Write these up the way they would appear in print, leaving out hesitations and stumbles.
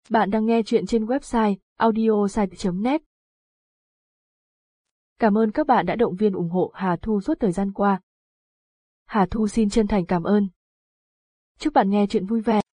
Bạn đang nghe chuyện trên website audiosite.net. Cảm ơn các bạn đã động viên ủng hộ Hà Thu suốt thời gian qua. Hà Thu xin chân thành cảm ơn. Chúc bạn nghe chuyện vui vẻ.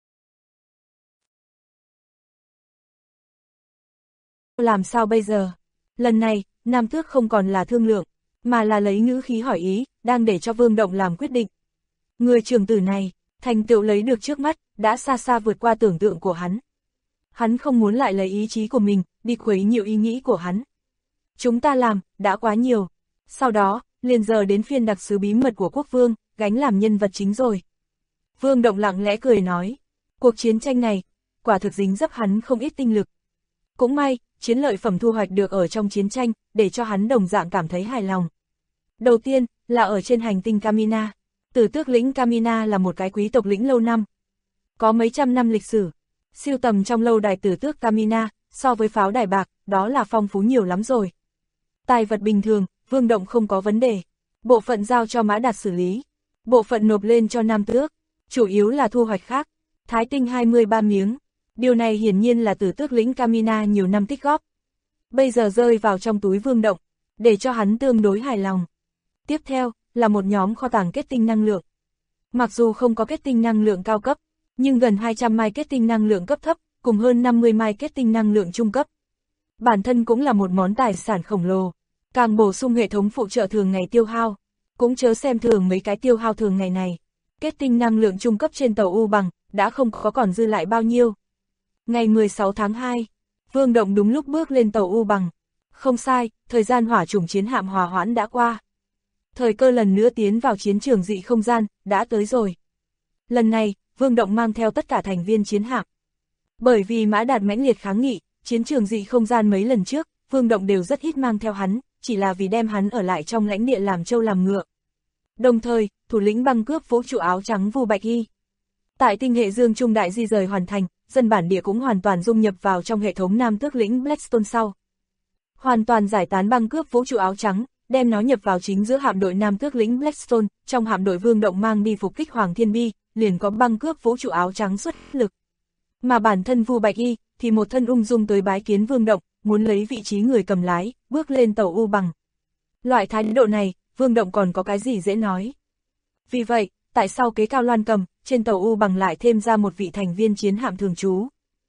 Làm sao bây giờ? Lần này, Nam Tước không còn là thương lượng, mà là lấy ngữ khí hỏi ý, đang để cho Vương Động làm quyết định. Người trưởng tử này, thành tựu lấy được trước mắt, đã xa xa vượt qua tưởng tượng của hắn. Hắn không muốn lại lấy ý chí của mình, đi khuấy nhiều ý nghĩ của hắn. Chúng ta làm, đã quá nhiều. Sau đó, liền giờ đến phiên đặc sứ bí mật của quốc vương, gánh làm nhân vật chính rồi. Vương Động lặng lẽ cười nói, cuộc chiến tranh này, quả thực dính dấp hắn không ít tinh lực. Cũng may, chiến lợi phẩm thu hoạch được ở trong chiến tranh, để cho hắn đồng dạng cảm thấy hài lòng. Đầu tiên, là ở trên hành tinh Kamina. Tử tước lĩnh Kamina là một cái quý tộc lĩnh lâu năm. Có mấy trăm năm lịch sử. Siêu tầm trong lâu đài tử tước Kamina, so với pháo đài bạc, đó là phong phú nhiều lắm rồi. Tài vật bình thường, Vương Động không có vấn đề. Bộ phận giao cho Mã Đạt xử lý. Bộ phận nộp lên cho Nam Tước. Chủ yếu là thu hoạch khác. Thái tinh 23 miếng. Điều này hiển nhiên là tử tước lĩnh Kamina nhiều năm tích góp. Bây giờ rơi vào trong túi Vương Động, để cho hắn tương đối hài lòng. Tiếp theo, là một nhóm kho tàng kết tinh năng lượng. Mặc dù không có kết tinh năng lượng cao cấp, nhưng gần 200 mai kết tinh năng lượng cấp thấp, cùng hơn 50 mai kết tinh năng lượng trung cấp. Bản thân cũng là một món tài sản khổng lồ, càng bổ sung hệ thống phụ trợ thường ngày tiêu hao. Cũng chớ xem thường mấy cái tiêu hao thường ngày này. Kết tinh năng lượng trung cấp trên tàu U Bằng, đã không có còn dư lại bao nhiêu. Ngày 16 tháng 2, Vương Động đúng lúc bước lên tàu U Bằng. Không sai, thời gian hỏa chủng chiến hạm hòa hoãn đã qua. Thời cơ lần nữa tiến vào chiến trường dị không gian, đã tới rồi. Lần này, Vương Động mang theo tất cả thành viên chiến hạm. Bởi vì Mã Đạt mãnh liệt kháng nghị, chiến trường dị không gian mấy lần trước, Vương Động đều rất ít mang theo hắn, chỉ là vì đem hắn ở lại trong lãnh địa làm trâu làm ngựa. Đồng thời, thủ lĩnh băng cướp vũ trụ áo trắng Vu Bạch Y. Tại tinh hệ Dương Trung đại di rời hoàn thành, dân bản địa cũng hoàn toàn dung nhập vào trong hệ thống Nam Tước lĩnh Blackstone sau. Hoàn toàn giải tán băng cướp vũ trụ áo trắng, đem nó nhập vào chính giữa hạm đội Nam Tước lĩnh Blackstone, trong hạm đội Vương Động mang đi phục kích Hoàng Thiên Bi, liền có băng cướp vũ trụ áo trắng xuất lực. Mà bản thân Vu Bạch Y, thì một thân ung dung tới bái kiến Vương Động, muốn lấy vị trí người cầm lái, bước lên tàu U Bằng. Loại thái độ này, Vương Động còn có cái gì dễ nói. Vì vậy, tại sao kế Cao Loan Cầm, trên tàu U Bằng lại thêm ra một vị thành viên chiến hạm thường trú.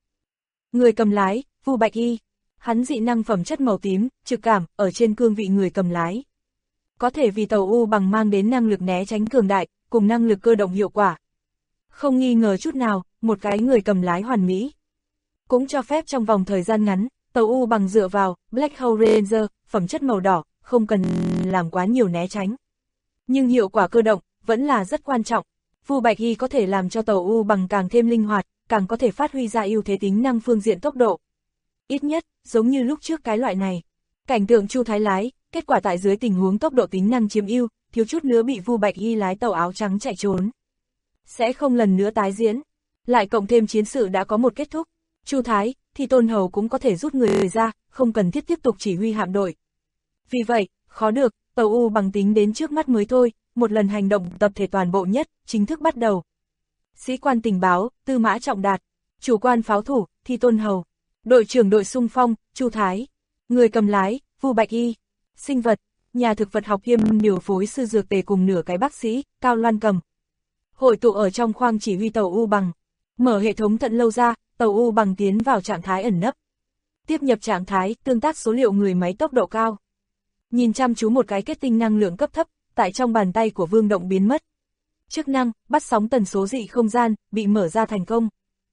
Người cầm lái, Vu Bạch Y. Hắn dị năng phẩm chất màu tím, trực cảm, ở trên cương vị người cầm lái. Có thể vì tàu U Bằng mang đến năng lực né tránh cường đại, cùng năng lực cơ động hiệu quả. Không nghi ngờ chút nào, một cái người cầm lái hoàn mỹ. Cũng cho phép trong vòng thời gian ngắn, tàu U Bằng dựa vào Black Hole Ranger, phẩm chất màu đỏ, không cần làm quá nhiều né tránh. Nhưng hiệu quả cơ động, vẫn là rất quan trọng. Vu Bạch Y có thể làm cho tàu U Bằng càng thêm linh hoạt, càng có thể phát huy ra ưu thế tính năng phương diện tốc độ. Ít nhất, giống như lúc trước cái loại này. Cảnh tượng Chu Thái lái, kết quả tại dưới tình huống tốc độ tính năng chiếm ưu, thiếu chút nữa bị Vu Bạch Y lái tàu áo trắng chạy trốn. Sẽ không lần nữa tái diễn. Lại cộng thêm chiến sự đã có một kết thúc. Chu Thái, thì Tôn Hầu cũng có thể rút người ra, không cần thiết tiếp tục chỉ huy hạm đội. Vì vậy, khó được, tàu U Bằng tính đến trước mắt mới thôi, một lần hành động tập thể toàn bộ nhất, chính thức bắt đầu. Sĩ quan tình báo, Tư Mã Trọng Đạt, chủ quan pháo thủ, thì Tôn Hầu, đội trưởng đội xung phong, Chu Thái, người cầm lái, Vu Bạch Y, sinh vật, nhà thực vật học kiêm điều phối sư dược tề cùng nửa cái bác sĩ, Cao Loan Cầm. Hội tụ ở trong khoang chỉ huy tàu U Bằng, mở hệ thống thận lâu ra, tàu U Bằng tiến vào trạng thái ẩn nấp. Tiếp nhập trạng thái, tương tác số liệu người máy tốc độ cao. Nhìn chăm chú một cái kết tinh năng lượng cấp thấp, tại trong bàn tay của Vương Động biến mất. Chức năng, bắt sóng tần số dị không gian, bị mở ra thành công.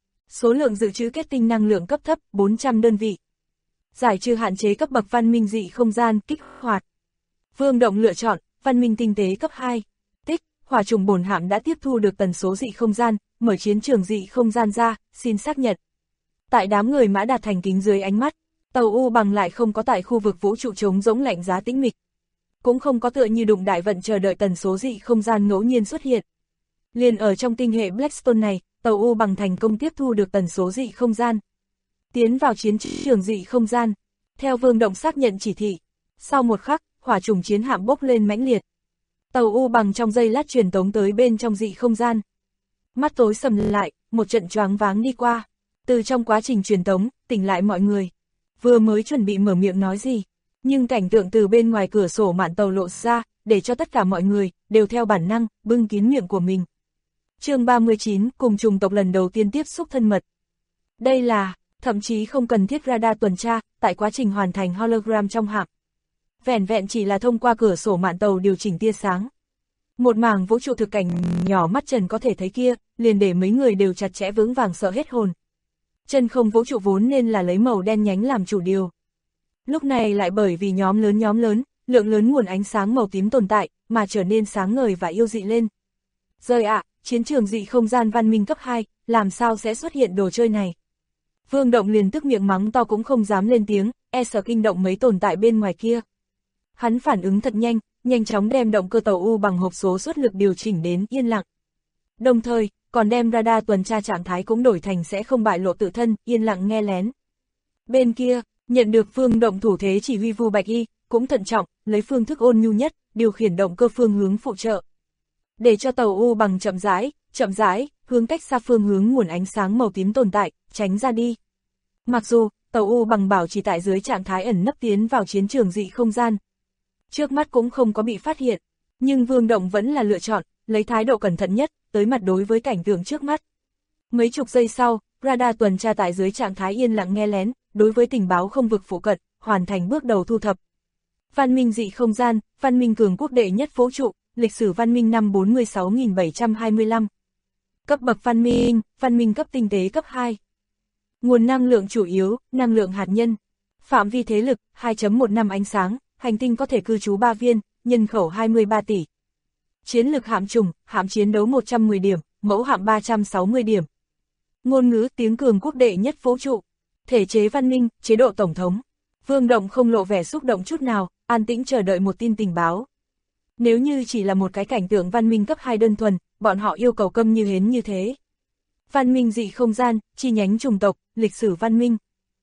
Số lượng dự trữ kết tinh năng lượng cấp thấp, 400 đơn vị. Giải trừ hạn chế cấp bậc văn minh dị không gian, kích hoạt. Vương Động lựa chọn, văn minh tinh tế cấp 2. Tích, hỏa trùng bổn hạm đã tiếp thu được tần số dị không gian, mở chiến trường dị không gian ra, xin xác nhận. Tại đám người Mã Đạt thành kính dưới ánh mắt, tàu U Bằng lại không có tại khu vực vũ trụ trống rỗng lạnh giá tĩnh mịch. Cũng không có tựa như đụng đại vận chờ đợi tần số dị không gian ngẫu nhiên xuất hiện. Liền ở trong tinh hệ Blackstone này, tàu U Bằng thành công tiếp thu được tần số dị không gian. Tiến vào chiến trường dị không gian, theo Vương Động xác nhận chỉ thị. Sau một khắc, hỏa trùng chiến hạm bốc lên mãnh liệt. Tàu U Bằng trong giây lát truyền tống tới bên trong dị không gian. Mắt tối sầm lại, một trận choáng váng đi qua. Từ trong quá trình truyền tống, tỉnh lại mọi người. Vừa mới chuẩn bị mở miệng nói gì, nhưng cảnh tượng từ bên ngoài cửa sổ mạn tàu lộ ra, để cho tất cả mọi người đều theo bản năng bưng kín miệng của mình. Chương 39, cùng chủng tộc lần đầu tiên tiếp xúc thân mật. Đây là, thậm chí không cần thiết radar tuần tra, tại quá trình hoàn thành hologram trong hạm. Vẻn vẹn chỉ là thông qua cửa sổ mạn tàu điều chỉnh tia sáng. Một mảng vũ trụ thực cảnh nhỏ mắt trần có thể thấy kia, liền để mấy người đều chặt chẽ vững vàng sợ hết hồn. Chân không vũ trụ vốn nên là lấy màu đen nhánh làm chủ điều. Lúc này lại bởi vì nhóm lớn, lượng lớn nguồn ánh sáng màu tím tồn tại, mà trở nên sáng ngời và yêu dị lên. Rời ạ, chiến trường dị không gian văn minh cấp 2, làm sao sẽ xuất hiện đồ chơi này? Vương Động liền tức miệng mắng to cũng không dám lên tiếng, e sợ kinh động mấy tồn tại bên ngoài kia. Hắn phản ứng thật nhanh chóng đem động cơ tàu U bằng hộp số suất lực điều chỉnh đến yên lặng. Đồng thời, còn đem radar tuần tra trạng thái cũng đổi thành sẽ không bại lộ tự thân, yên lặng nghe lén. Bên kia, nhận được Vương Động thủ thế chỉ huy Vu Bạch Y, cũng thận trọng, lấy phương thức ôn nhu nhất, điều khiển động cơ phương hướng phụ trợ. Để cho tàu U bằng chậm rãi, hướng cách xa phương hướng nguồn ánh sáng màu tím tồn tại, tránh ra đi. Mặc dù, tàu U bằng bảo trì tại dưới trạng thái ẩn nấp tiến vào chiến trường dị không gian. Trước mắt cũng không có bị phát hiện, nhưng Vương Động vẫn là lựa chọn, lấy thái độ cẩn thận nhất, tới mặt đối với cảnh tượng trước mắt. Mấy chục giây sau, radar tuần tra tại dưới trạng thái yên lặng nghe lén, đối với tình báo không vực phụ cận, hoàn thành bước đầu thu thập. Văn minh dị không gian, văn minh cường quốc đệ nhất vũ trụ, lịch sử văn minh năm 46.725. Cấp bậc văn minh cấp tinh tế cấp 2. Nguồn năng lượng chủ yếu, năng lượng hạt nhân. Phạm vi thế lực, 2.1 năm ánh sáng, hành tinh có thể cư trú 3 viên, nhân khẩu 23 tỷ. Chiến lực hạm chủng, hạm chiến đấu 110 điểm, mẫu hạm 360 điểm. Ngôn ngữ tiếng cường quốc đệ nhất vũ trụ. Thể chế văn minh, chế độ tổng thống. Vương Động không lộ vẻ xúc động chút nào, an tĩnh chờ đợi một tin tình báo. Nếu như chỉ là một cái cảnh tượng văn minh cấp 2 đơn thuần, bọn họ yêu cầu câm như hến như thế. Văn minh dị không gian, chi nhánh chủng tộc, lịch sử văn minh.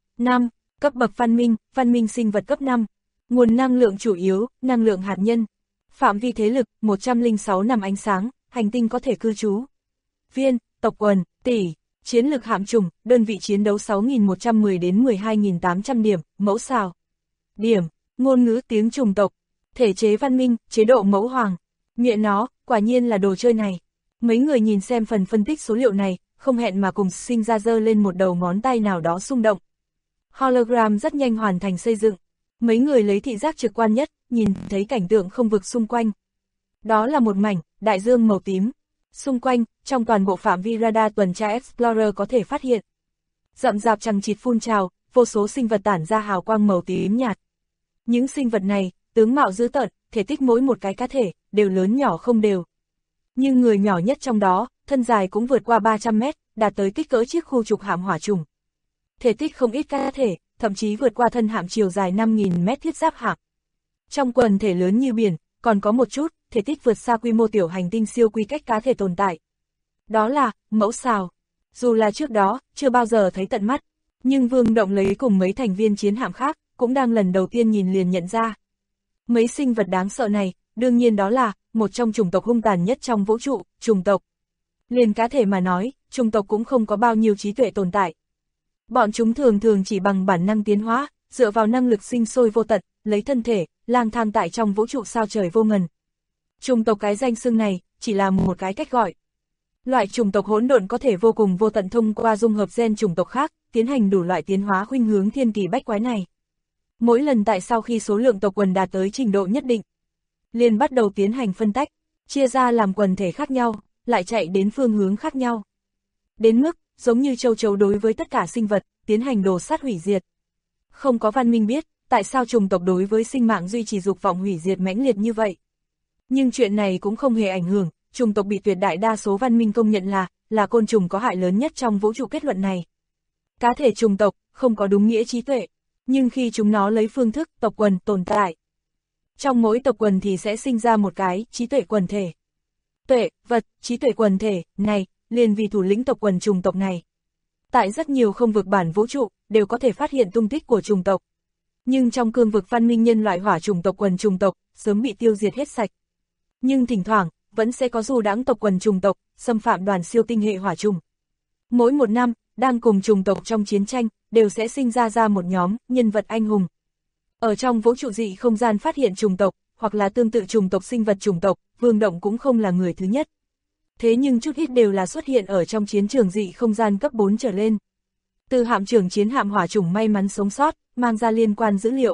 5. Cấp bậc văn minh sinh vật cấp 5. Nguồn năng lượng chủ yếu, năng lượng hạt nhân. Phạm vi thế lực, 106 năm ánh sáng, hành tinh có thể cư trú. Viên, tộc quần, tỷ. Chiến lực hạm chủng, đơn vị chiến đấu 6.110 đến 12.800 điểm, mẫu sao. Điểm, ngôn ngữ tiếng chủng tộc. Thể chế văn minh, chế độ mẫu hoàng. Miệng nó, quả nhiên là đồ chơi này. Mấy người nhìn xem phần phân tích số liệu này, không hẹn mà cùng sinh ra giơ lên một đầu ngón tay nào đó xung động. Hologram rất nhanh hoàn thành xây dựng. Mấy người lấy thị giác trực quan nhất, nhìn thấy cảnh tượng không vực xung quanh. Đó là một mảnh, đại dương màu tím. Xung quanh, trong toàn bộ phạm vi radar tuần tra Explorer có thể phát hiện. Rậm rạp chằng chịt phun trào, vô số sinh vật tản ra hào quang màu tím nhạt. Những sinh vật này, tướng mạo dữ tợn, thể tích mỗi một cái cá thể, đều lớn nhỏ không đều. Nhưng người nhỏ nhất trong đó, thân dài cũng vượt qua 300 mét, đạt tới kích cỡ chiếc khu trục hạm hỏa trùng. Thể tích không ít cá thể, thậm chí vượt qua thân hạm chiều dài 5.000 mét thiết giáp hạm. Trong quần thể lớn như biển, còn có một chút, thể tích vượt xa quy mô tiểu hành tinh siêu quy cách cá thể tồn tại. Đó là, mẫu sao. Dù là trước đó, chưa bao giờ thấy tận mắt, nhưng Vương Động lấy cùng mấy thành viên chiến hạm khác, cũng đang lần đầu tiên nhìn liền nhận ra. Mấy sinh vật đáng sợ này, đương nhiên đó là, một trong chủng tộc hung tàn nhất trong vũ trụ, chủng tộc. Liền cá thể mà nói, chủng tộc cũng không có bao nhiêu trí tuệ tồn tại. Bọn chúng thường chỉ bằng bản năng tiến hóa, dựa vào năng lực sinh sôi vô tận, lấy thân thể, lang thang tại trong vũ trụ sao trời vô ngần. Chủng tộc cái danh xưng này, chỉ là một cái cách gọi. Loại chủng tộc hỗn độn có thể vô cùng vô tận thông qua dung hợp gen chủng tộc khác, tiến hành đủ loại tiến hóa khuynh hướng thiên kỳ bách quái này. Mỗi lần tại sau khi số lượng tộc quần đạt tới trình độ nhất định, liền bắt đầu tiến hành phân tách, chia ra làm quần thể khác nhau, lại chạy đến phương hướng khác nhau. Đến mức, giống như châu chấu đối với tất cả sinh vật, tiến hành đồ sát hủy diệt. Không có văn minh biết, tại sao chủng tộc đối với sinh mạng duy trì dục vọng hủy diệt mãnh liệt như vậy. Nhưng chuyện này cũng không hề ảnh hưởng, chủng tộc bị tuyệt đại đa số văn minh công nhận là côn trùng có hại lớn nhất trong vũ trụ kết luận này. Cá thể chủng tộc, không có đúng nghĩa trí tuệ, nhưng khi chúng nó lấy phương thức tộc quần tồn tại. Trong mỗi tộc quần thì sẽ sinh ra một cái trí tuệ quần thể. Tuệ, vật, trí tuệ quần thể, này, liền vì thủ lĩnh tộc quần chủng tộc này. Tại rất nhiều không vực bản vũ trụ, đều có thể phát hiện tung tích của chủng tộc. Nhưng trong cương vực văn minh nhân loại hỏa chủng tộc quần chủng tộc, sớm bị tiêu diệt hết sạch. Nhưng thỉnh thoảng, vẫn sẽ có du đãng tộc quần chủng tộc, xâm phạm đoàn siêu tinh hệ hỏa trùng. Mỗi một năm, đang cùng chủng tộc trong chiến tranh, đều sẽ sinh ra một nhóm nhân vật anh hùng. Ở trong vũ trụ dị không gian phát hiện chủng tộc, hoặc là tương tự chủng tộc sinh vật chủng tộc, Vương Động cũng không là người thứ nhất. Thế nhưng chút ít đều là xuất hiện ở trong chiến trường dị không gian cấp 4 trở lên. Từ hạm trưởng chiến hạm hỏa chủng may mắn sống sót, mang ra liên quan dữ liệu.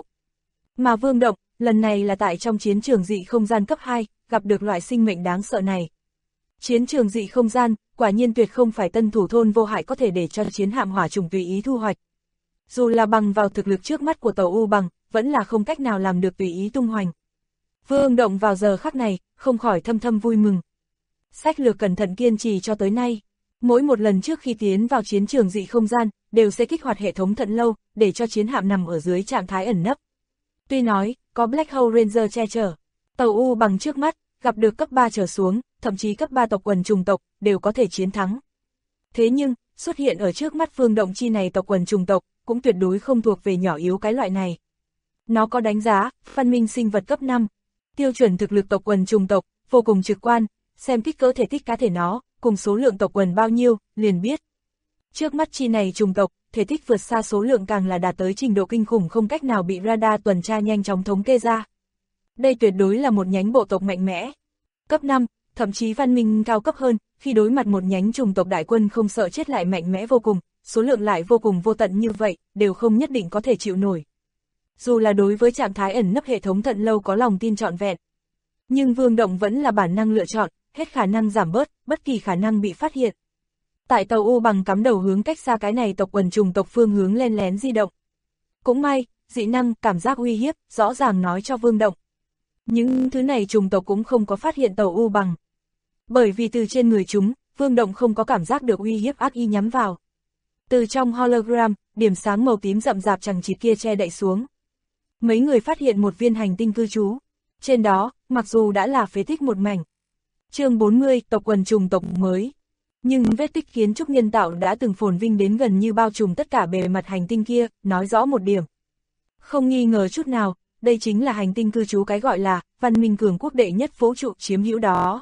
Mà Vương Động, lần này là tại trong chiến trường dị không gian cấp 2, gặp được loại sinh mệnh đáng sợ này. Chiến trường dị không gian, quả nhiên tuyệt không phải tân thủ thôn vô hại có thể để cho chiến hạm hỏa chủng tùy ý thu hoạch. Dù là bằng vào thực lực trước mắt của tàu U Bằng, vẫn là không cách nào làm được tùy ý tung hoành. Vương Động vào giờ khắc này, không khỏi thâm thâm vui mừng. Sách lược cẩn thận kiên trì cho tới nay. Mỗi một lần trước khi tiến vào chiến trường dị không gian, đều sẽ kích hoạt hệ thống thận lâu, để cho chiến hạm nằm ở dưới trạng thái ẩn nấp. Tuy nói, có Black Hole Ranger che chở, tàu U Bằng trước mắt, gặp được cấp 3 trở xuống, thậm chí cấp 3 tộc quần chủng tộc, đều có thể chiến thắng. Thế nhưng, xuất hiện ở trước mắt Vương Động chi này tộc quần chủng tộc, cũng tuyệt đối không thuộc về nhỏ yếu cái loại này. Nó có đánh giá, văn minh sinh vật cấp 5, tiêu chuẩn thực lực tộc quần chủng tộc, vô cùng trực quan, xem kích cỡ thể tích cá thể nó, cùng số lượng tộc quần bao nhiêu, liền biết. Trước mắt chi này chủng tộc, thể tích vượt xa số lượng càng là đạt tới trình độ kinh khủng không cách nào bị radar tuần tra nhanh chóng thống kê ra. Đây tuyệt đối là một nhánh bộ tộc mạnh mẽ. Cấp 5, thậm chí văn minh cao cấp hơn, khi đối mặt một nhánh chủng tộc đại quân không sợ chết lại mạnh mẽ vô cùng, số lượng lại vô cùng vô tận như vậy, đều không nhất định có thể chịu nổi. Dù là đối với trạng thái ẩn nấp hệ thống thận lâu có lòng tin trọn vẹn, nhưng Vương Động vẫn là bản năng lựa chọn, hết khả năng giảm bớt, bất kỳ khả năng bị phát hiện. Tại tàu U Bằng cắm đầu hướng cách xa cái này tộc quần chủng tộc phương hướng len lén di động. Cũng may, dị năng, cảm giác uy hiếp, rõ ràng nói cho Vương Động. Những thứ này chủng tộc cũng không có phát hiện tàu U Bằng. Bởi vì từ trên người chúng, Vương Động không có cảm giác được uy hiếp ác ý nhắm vào. Từ trong hologram, điểm sáng màu tím rậm rạp chằng chịt kia che đậy xuống. Mấy người phát hiện một viên hành tinh cư trú. Trên đó, mặc dù đã là phế tích một mảnh. Chương 40, tộc quần chủng tộc mới. Nhưng vết tích kiến trúc nhân tạo đã từng phồn vinh đến gần như bao trùm tất cả bề mặt hành tinh kia, nói rõ một điểm. Không nghi ngờ chút nào, đây chính là hành tinh cư trú cái gọi là văn minh cường quốc đệ nhất vũ trụ chiếm hữu đó.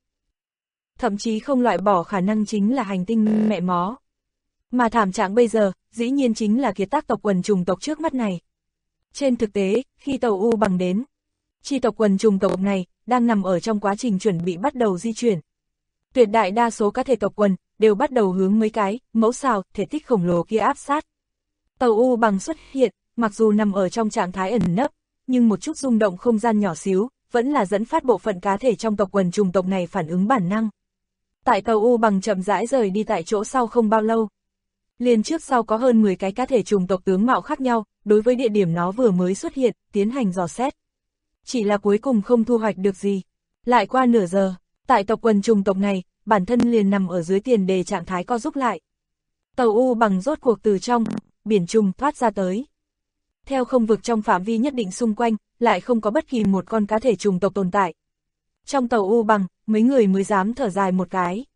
Thậm chí không loại bỏ khả năng chính là hành tinh mẹ mó. Mà thảm trạng bây giờ, dĩ nhiên chính là kiệt tác tộc quần chủng tộc trước mắt này. Trên thực tế, khi tàu U Bằng đến, chi tộc quần chủng tộc này đang nằm ở trong quá trình chuẩn bị bắt đầu di chuyển. Tuyệt đại đa số các thể tộc quần đều bắt đầu hướng mấy cái mẫu xào thể tích khổng lồ kia áp sát. Tàu U Bằng xuất hiện, mặc dù nằm ở trong trạng thái ẩn nấp, nhưng một chút rung động không gian nhỏ xíu vẫn là dẫn phát bộ phận cá thể trong tộc quần chủng tộc này phản ứng bản năng. Tại tàu U Bằng chậm rãi rời đi tại chỗ sau không bao lâu, liền trước sau có hơn 10 cái cá thể chủng tộc tướng mạo khác nhau, đối với địa điểm nó vừa mới xuất hiện, tiến hành dò xét. Chỉ là cuối cùng không thu hoạch được gì. Lại qua nửa giờ, tại tộc quần chủng tộc này, bản thân liền nằm ở dưới tiền đề trạng thái co rúm lại. Tàu U Bằng rốt cuộc từ trong biển trùng thoát ra tới. Theo không vực trong phạm vi nhất định xung quanh, lại không có bất kỳ một con cá thể chủng tộc tồn tại. Trong tàu U Bằng, mấy người mới dám thở dài một cái.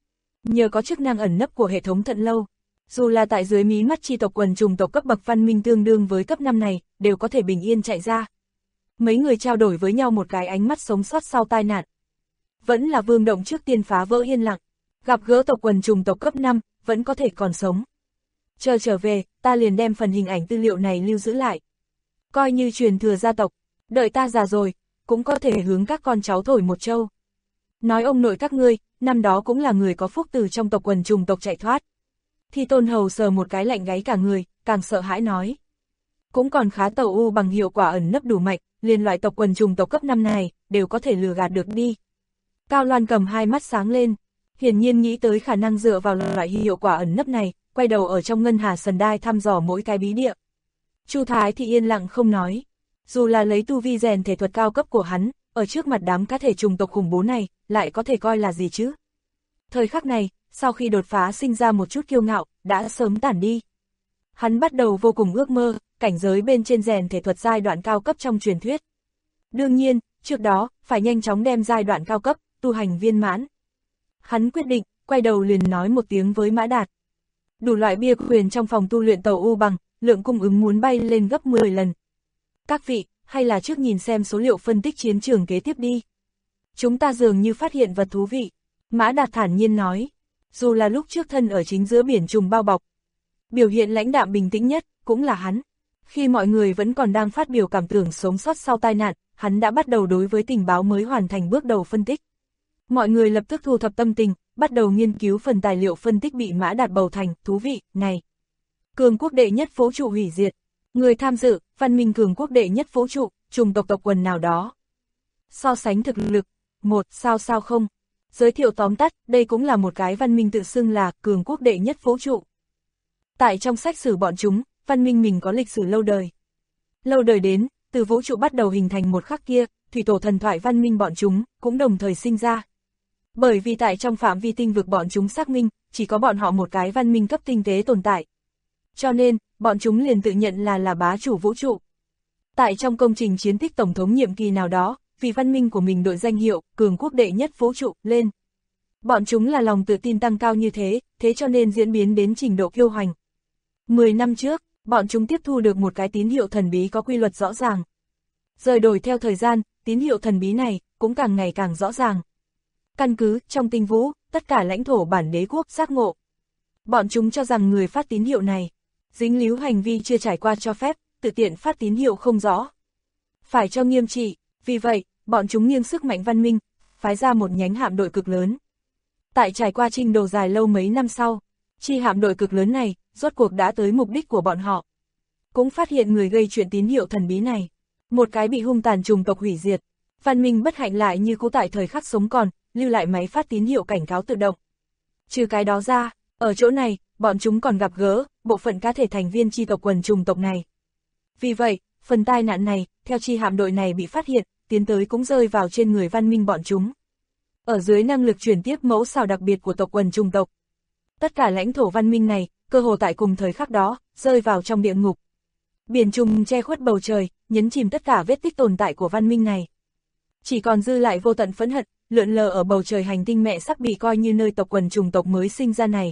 Nhờ có chức năng ẩn nấp của hệ thống thận lâu, dù là tại dưới mí mắt chi tộc quần chủng tộc cấp bậc văn minh tương đương với cấp 5 này, đều có thể bình yên chạy ra. Mấy người trao đổi với nhau một cái ánh mắt sống sót sau tai nạn. Vẫn là Vương Động trước tiên phá vỡ yên lặng, gặp gỡ tộc quần chủng tộc cấp 5, vẫn có thể còn sống. Chờ trở về, ta liền đem phần hình ảnh tư liệu này lưu giữ lại. Coi như truyền thừa gia tộc, đợi ta già rồi, cũng có thể hướng các con cháu thổi một châu. Nói ông nội các ngươi, năm đó cũng là người có phúc từ trong tộc quần chủng tộc chạy thoát. Thì Tôn Hầu sờ một cái lạnh gáy cả người, càng sợ hãi nói. Cũng còn khá tàu U Bằng hiệu quả ẩn nấp đủ mạnh, liền loại tộc quần chủng tộc cấp 5 này, đều có thể lừa gạt được đi. Cao Loan cầm hai mắt sáng lên, hiển nhiên nghĩ tới khả năng dựa vào loại hiệu quả ẩn nấp này, quay đầu ở trong ngân hà sần đai thăm dò mỗi cái bí địa. Chu Thái thì yên lặng không nói, dù là lấy tu vi rèn thể thuật cao cấp của hắn, ở trước mặt đám cá thể chủng tộc khủng bố này, lại có thể coi là gì chứ? Thời khắc này, sau khi đột phá sinh ra một chút kiêu ngạo, đã sớm tản đi. Hắn bắt đầu vô cùng ước mơ, cảnh giới bên trên rèn thể thuật giai đoạn cao cấp trong truyền thuyết. Đương nhiên, trước đó, phải nhanh chóng đem giai đoạn cao cấp, tu hành viên mãn. Hắn quyết định, quay đầu liền nói một tiếng với Mã Đạt. Đủ loại bia quyền trong phòng tu luyện tàu U Bằng, lượng cung ứng muốn bay lên gấp 10 lần. Các vị, hay là trước nhìn xem số liệu phân tích chiến trường kế tiếp đi. Chúng ta dường như phát hiện vật thú vị. Mã Đạt thản nhiên nói. Dù là lúc trước thân ở chính giữa biển trùng bao bọc, biểu hiện lãnh đạm bình tĩnh nhất, cũng là hắn. Khi mọi người vẫn còn đang phát biểu cảm tưởng sống sót sau tai nạn, hắn đã bắt đầu đối với tình báo mới hoàn thành bước đầu phân tích. Mọi người lập tức thu thập tâm tình, bắt đầu nghiên cứu phần tài liệu phân tích bị Mã Đạt bầu thành, thú vị, này. Cường quốc đệ nhất vũ trụ hủy diệt. Người tham dự, văn minh cường quốc đệ nhất vũ trụ, chủng tộc tộc quần nào đó. So sánh thực lực, sao không. Giới thiệu tóm tắt, đây cũng là một cái văn minh tự xưng là cường quốc đệ nhất vũ trụ. Tại trong sách sử bọn chúng, văn minh mình có lịch sử lâu đời. Lâu đời đến, từ vũ trụ bắt đầu hình thành một khắc kia, thủy tổ thần thoại văn minh bọn chúng, cũng đồng thời sinh ra. Bởi vì tại trong phạm vi tinh vực bọn chúng xác minh, chỉ có bọn họ một cái văn minh cấp tinh tế tồn tại. Cho nên, bọn chúng liền tự nhận là bá chủ vũ trụ. Tại trong công trình chiến tích tổng thống nhiệm kỳ nào đó, vì văn minh của mình đội danh hiệu, cường quốc đệ nhất vũ trụ, lên. Bọn chúng là lòng tự tin tăng cao như thế, thế cho nên diễn biến đến trình độ kiêu hành. 10 năm trước, bọn chúng tiếp thu được một cái tín hiệu thần bí có quy luật rõ ràng. Rời đổi theo thời gian, tín hiệu thần bí này, cũng càng ngày càng rõ ràng. Căn cứ, trong tinh vũ, tất cả lãnh thổ bản đế quốc giác ngộ. Bọn chúng cho rằng người phát tín hiệu này, dính líu hành vi chưa trải qua cho phép, tự tiện phát tín hiệu không rõ. Phải cho nghiêm trị, vì vậy, bọn chúng nghiêng sức mạnh văn minh, phái ra một nhánh hạm đội cực lớn. Tại trải qua trình độ dài lâu mấy năm sau, chi hạm đội cực lớn này, rốt cuộc đã tới mục đích của bọn họ. Cũng phát hiện người gây chuyện tín hiệu thần bí này. Một cái bị hung tàn chủng tộc hủy diệt, văn minh bất hạnh lại như cũ tại thời khắc sống còn, lưu lại máy phát tín hiệu cảnh cáo tự động. Trừ cái đó ra, ở chỗ này, bọn chúng còn gặp gỡ bộ phận cá thể thành viên chi tộc quần chủng tộc này. Vì vậy, phần tai nạn này, theo chi hạm đội này bị phát hiện, tiến tới cũng rơi vào trên người văn minh bọn chúng. Ở dưới năng lực chuyển tiếp mẫu xào đặc biệt của tộc quần chủng tộc, tất cả lãnh thổ văn minh này, cơ hồ tại cùng thời khắc đó, rơi vào trong địa ngục. Biển trùng che khuất bầu trời, nhấn chìm tất cả vết tích tồn tại của văn minh này. Chỉ còn dư lại vô tận phẫn hận, lượn lờ ở bầu trời hành tinh mẹ sắp bị coi như nơi tộc quần chủng tộc mới sinh ra này.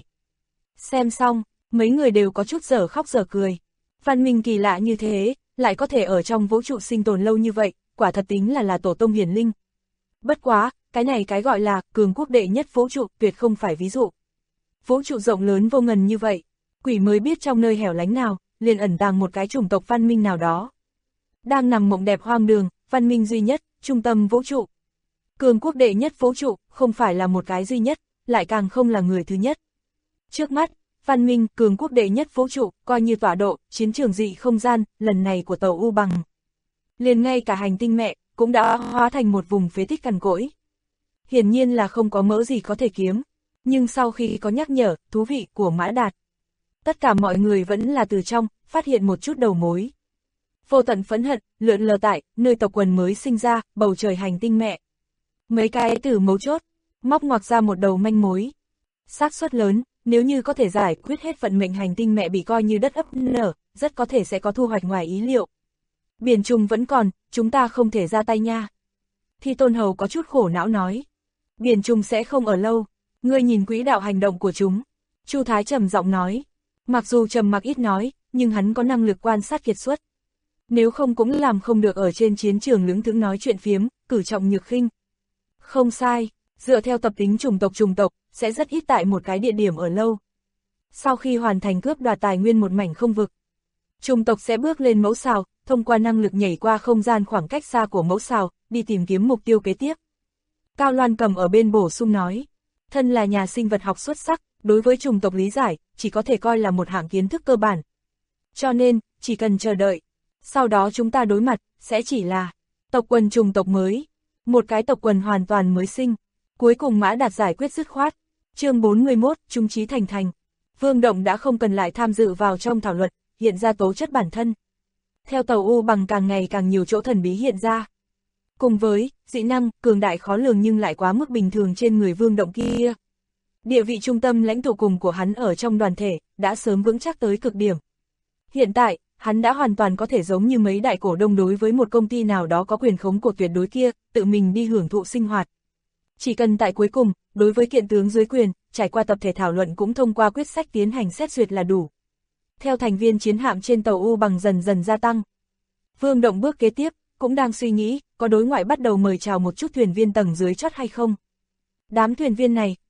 Xem xong, mấy người đều có chút dở khóc dở cười. Văn minh kỳ lạ như thế, lại có thể ở trong vũ trụ sinh tồn lâu như vậy, quả thật tính là tổ tông hiển linh. Bất quá, cái này cái gọi là cường quốc đệ nhất vũ trụ tuyệt không phải ví dụ. Vũ trụ rộng lớn vô ngần như vậy, quỷ mới biết trong nơi hẻo lánh nào, liền ẩn tàng một cái chủng tộc văn minh nào đó. Đang nằm mộng đẹp hoang đường, văn minh duy nhất, trung tâm vũ trụ. Cường quốc đệ nhất vũ trụ, không phải là một cái duy nhất, lại càng không là người thứ nhất. Trước mắt, văn minh, cường quốc đệ nhất vũ trụ, coi như tọa độ, chiến trường dị không gian, lần này của tàu U Bằng. Liền ngay cả hành tinh mẹ, cũng đã hóa thành một vùng phế tích cằn cỗi. Hiển nhiên là không có mỡ gì có thể kiếm, nhưng sau khi có nhắc nhở, thú vị của Mã Đạt, tất cả mọi người vẫn là từ trong, phát hiện một chút đầu mối. Vô tận phẫn hận, lượn lờ tại, nơi tộc quần mới sinh ra, bầu trời hành tinh mẹ. Mấy cái từ mấu chốt, móc ngoặc ra một đầu manh mối. Xác suất lớn, nếu như có thể giải quyết hết vận mệnh hành tinh mẹ bị coi như đất ấp nở, rất có thể sẽ có thu hoạch ngoài ý liệu. Biển trùng vẫn còn, chúng ta không thể ra tay nha. Thi Tôn Hầu có chút khổ não nói. Biển trùng sẽ không ở lâu, ngươi nhìn quỹ đạo hành động của chúng. Chu Thái trầm giọng nói. Mặc dù trầm mặc ít nói, nhưng hắn có năng lực quan sát kiệt xuất. Nếu không cũng làm không được ở trên chiến trường lững thững nói chuyện phiếm, cử trọng nhược khinh. Không sai, dựa theo tập tính chủng tộc, sẽ rất ít tại một cái địa điểm ở lâu. Sau khi hoàn thành cướp đoạt tài nguyên một mảnh không vực, chủng tộc sẽ bước lên mẫu xào, thông qua năng lực nhảy qua không gian khoảng cách xa của mẫu xào, đi tìm kiếm mục tiêu kế tiếp. Cao Loan Cầm ở bên bổ sung nói, thân là nhà sinh vật học xuất sắc, đối với chủng tộc lý giải, chỉ có thể coi là một hạng kiến thức cơ bản. Cho nên, chỉ cần chờ đợi, sau đó chúng ta đối mặt, sẽ chỉ là tộc quần chủng tộc mới, một cái tộc quần hoàn toàn mới sinh. Cuối cùng Mã Đạt giải quyết dứt khoát. Chương 41, Trung trí thành thành. Vương Động đã không cần lại tham dự vào trong thảo luận, hiện ra tố chất bản thân. Theo tàu U Bằng càng ngày càng nhiều chỗ thần bí hiện ra. Cùng với, dị năng, cường đại khó lường nhưng lại quá mức bình thường trên người Vương Động kia. Địa vị trung tâm lãnh tụ cùng của hắn ở trong đoàn thể, đã sớm vững chắc tới cực điểm. Hiện tại, hắn đã hoàn toàn có thể giống như mấy đại cổ đông đối với một công ty nào đó có quyền khống của tuyệt đối kia, tự mình đi hưởng thụ sinh hoạt. Chỉ cần tại cuối cùng, đối với kiện tướng dưới quyền, trải qua tập thể thảo luận cũng thông qua quyết sách tiến hành xét duyệt là đủ. Theo thành viên chiến hạm trên tàu U Bằng dần dần gia tăng, Vương Động bước kế tiếp, cũng đang suy nghĩ, có đối ngoại bắt đầu mời chào một chút thuyền viên tầng dưới chót hay không. Đám thuyền viên này,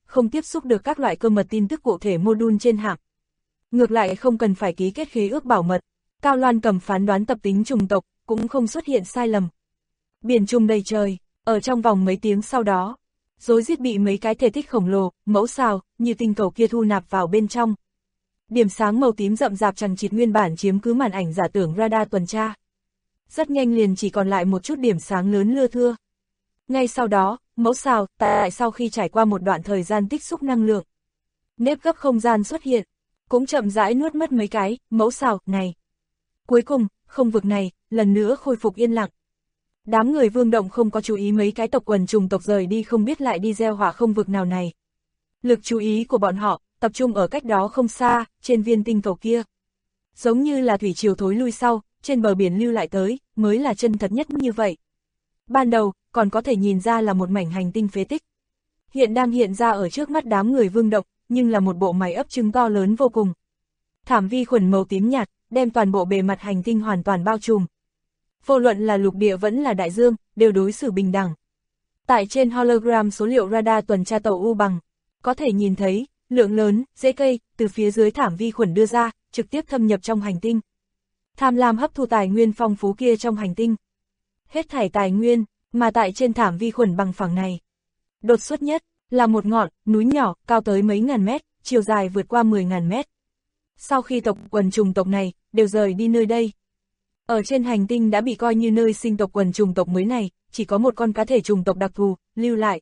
không tiếp xúc được các loại cơ mật tin tức cụ thể module trên hạm. Ngược lại không cần phải ký kết khế ước bảo mật, Cao Loan Cầm phán đoán tập tính chủng tộc, cũng không xuất hiện sai lầm. Biển trùng đầy trời, ở trong vòng mấy tiếng sau đó, rối rít bị mấy cái thể tích khổng lồ, mẫu xào, như tinh cầu kia thu nạp vào bên trong. Điểm sáng màu tím rậm rạp chằng chịt nguyên bản chiếm cứ màn ảnh giả tưởng radar tuần tra. Rất nhanh liền chỉ còn lại một chút điểm sáng lớn lưa thưa. Ngay sau đó, mẫu xào, tại sau khi trải qua một đoạn thời gian tích xúc năng lượng, nếp gấp không gian xuất hiện, cũng chậm rãi nuốt mất mấy cái mẫu xào này. Cuối cùng, không vực này, lần nữa khôi phục yên lặng. Đám người Vương Động không có chú ý mấy cái tộc quần trùng tộc rời đi không biết lại đi gieo họa không vực nào này. Lực chú ý của bọn họ, tập trung ở cách đó không xa, trên viên tinh cầu kia. Giống như là thủy triều thối lui sau, trên bờ biển lưu lại tới, mới là chân thật nhất như vậy. Ban đầu, còn có thể nhìn ra là một mảnh hành tinh phế tích. Hiện đang hiện ra ở trước mắt đám người Vương Động, nhưng là một bộ máy ấp trứng to lớn vô cùng. Thảm vi khuẩn màu tím nhạt, đem toàn bộ bề mặt hành tinh hoàn toàn bao trùm. Vô luận là lục địa vẫn là đại dương, đều đối xử bình đẳng. Tại trên hologram số liệu radar tuần tra tàu U bằng, có thể nhìn thấy, lượng lớn, rễ cây, từ phía dưới thảm vi khuẩn đưa ra, trực tiếp thâm nhập trong hành tinh. Tham lam hấp thu tài nguyên phong phú kia trong hành tinh. Hết thảy tài nguyên, mà tại trên thảm vi khuẩn bằng phẳng này. Đột xuất nhất, là một ngọn, núi nhỏ, cao tới mấy ngàn mét, chiều dài vượt qua 10.000 mét. Sau khi tộc quần trùng tộc này, đều rời đi nơi đây. Ở trên hành tinh đã bị coi như nơi sinh tộc quần trùng tộc mới này, chỉ có một con cá thể trùng tộc đặc thù, lưu lại.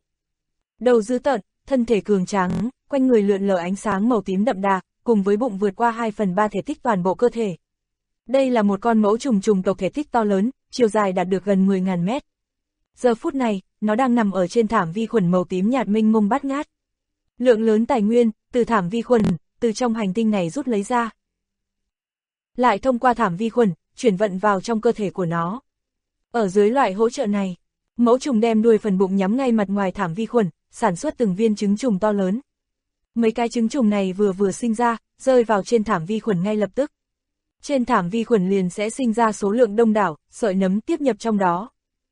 Đầu dữ tợn, thân thể cường tráng, quanh người lượn lờ ánh sáng màu tím đậm đà, cùng với bụng vượt qua 2/3 thể tích toàn bộ cơ thể. Đây là một con mẫu trùng trùng tộc thể tích to lớn, chiều dài đạt được gần 10.000 mét. Giờ phút này, nó đang nằm ở trên thảm vi khuẩn màu tím nhạt mênh mông bát ngát. Lượng lớn tài nguyên, từ thảm vi khuẩn, từ trong hành tinh này rút lấy ra. Lại thông qua thảm vi khuẩn, chuyển vận vào trong cơ thể của nó. Ở dưới loại hỗ trợ này, mẫu trùng đem đuôi phần bụng nhắm ngay mặt ngoài thảm vi khuẩn, sản xuất từng viên trứng trùng to lớn. Mấy cái trứng trùng này vừa sinh ra, rơi vào trên thảm vi khuẩn ngay lập tức. Trên thảm vi khuẩn liền sẽ sinh ra số lượng đông đảo, sợi nấm tiếp nhập trong đó.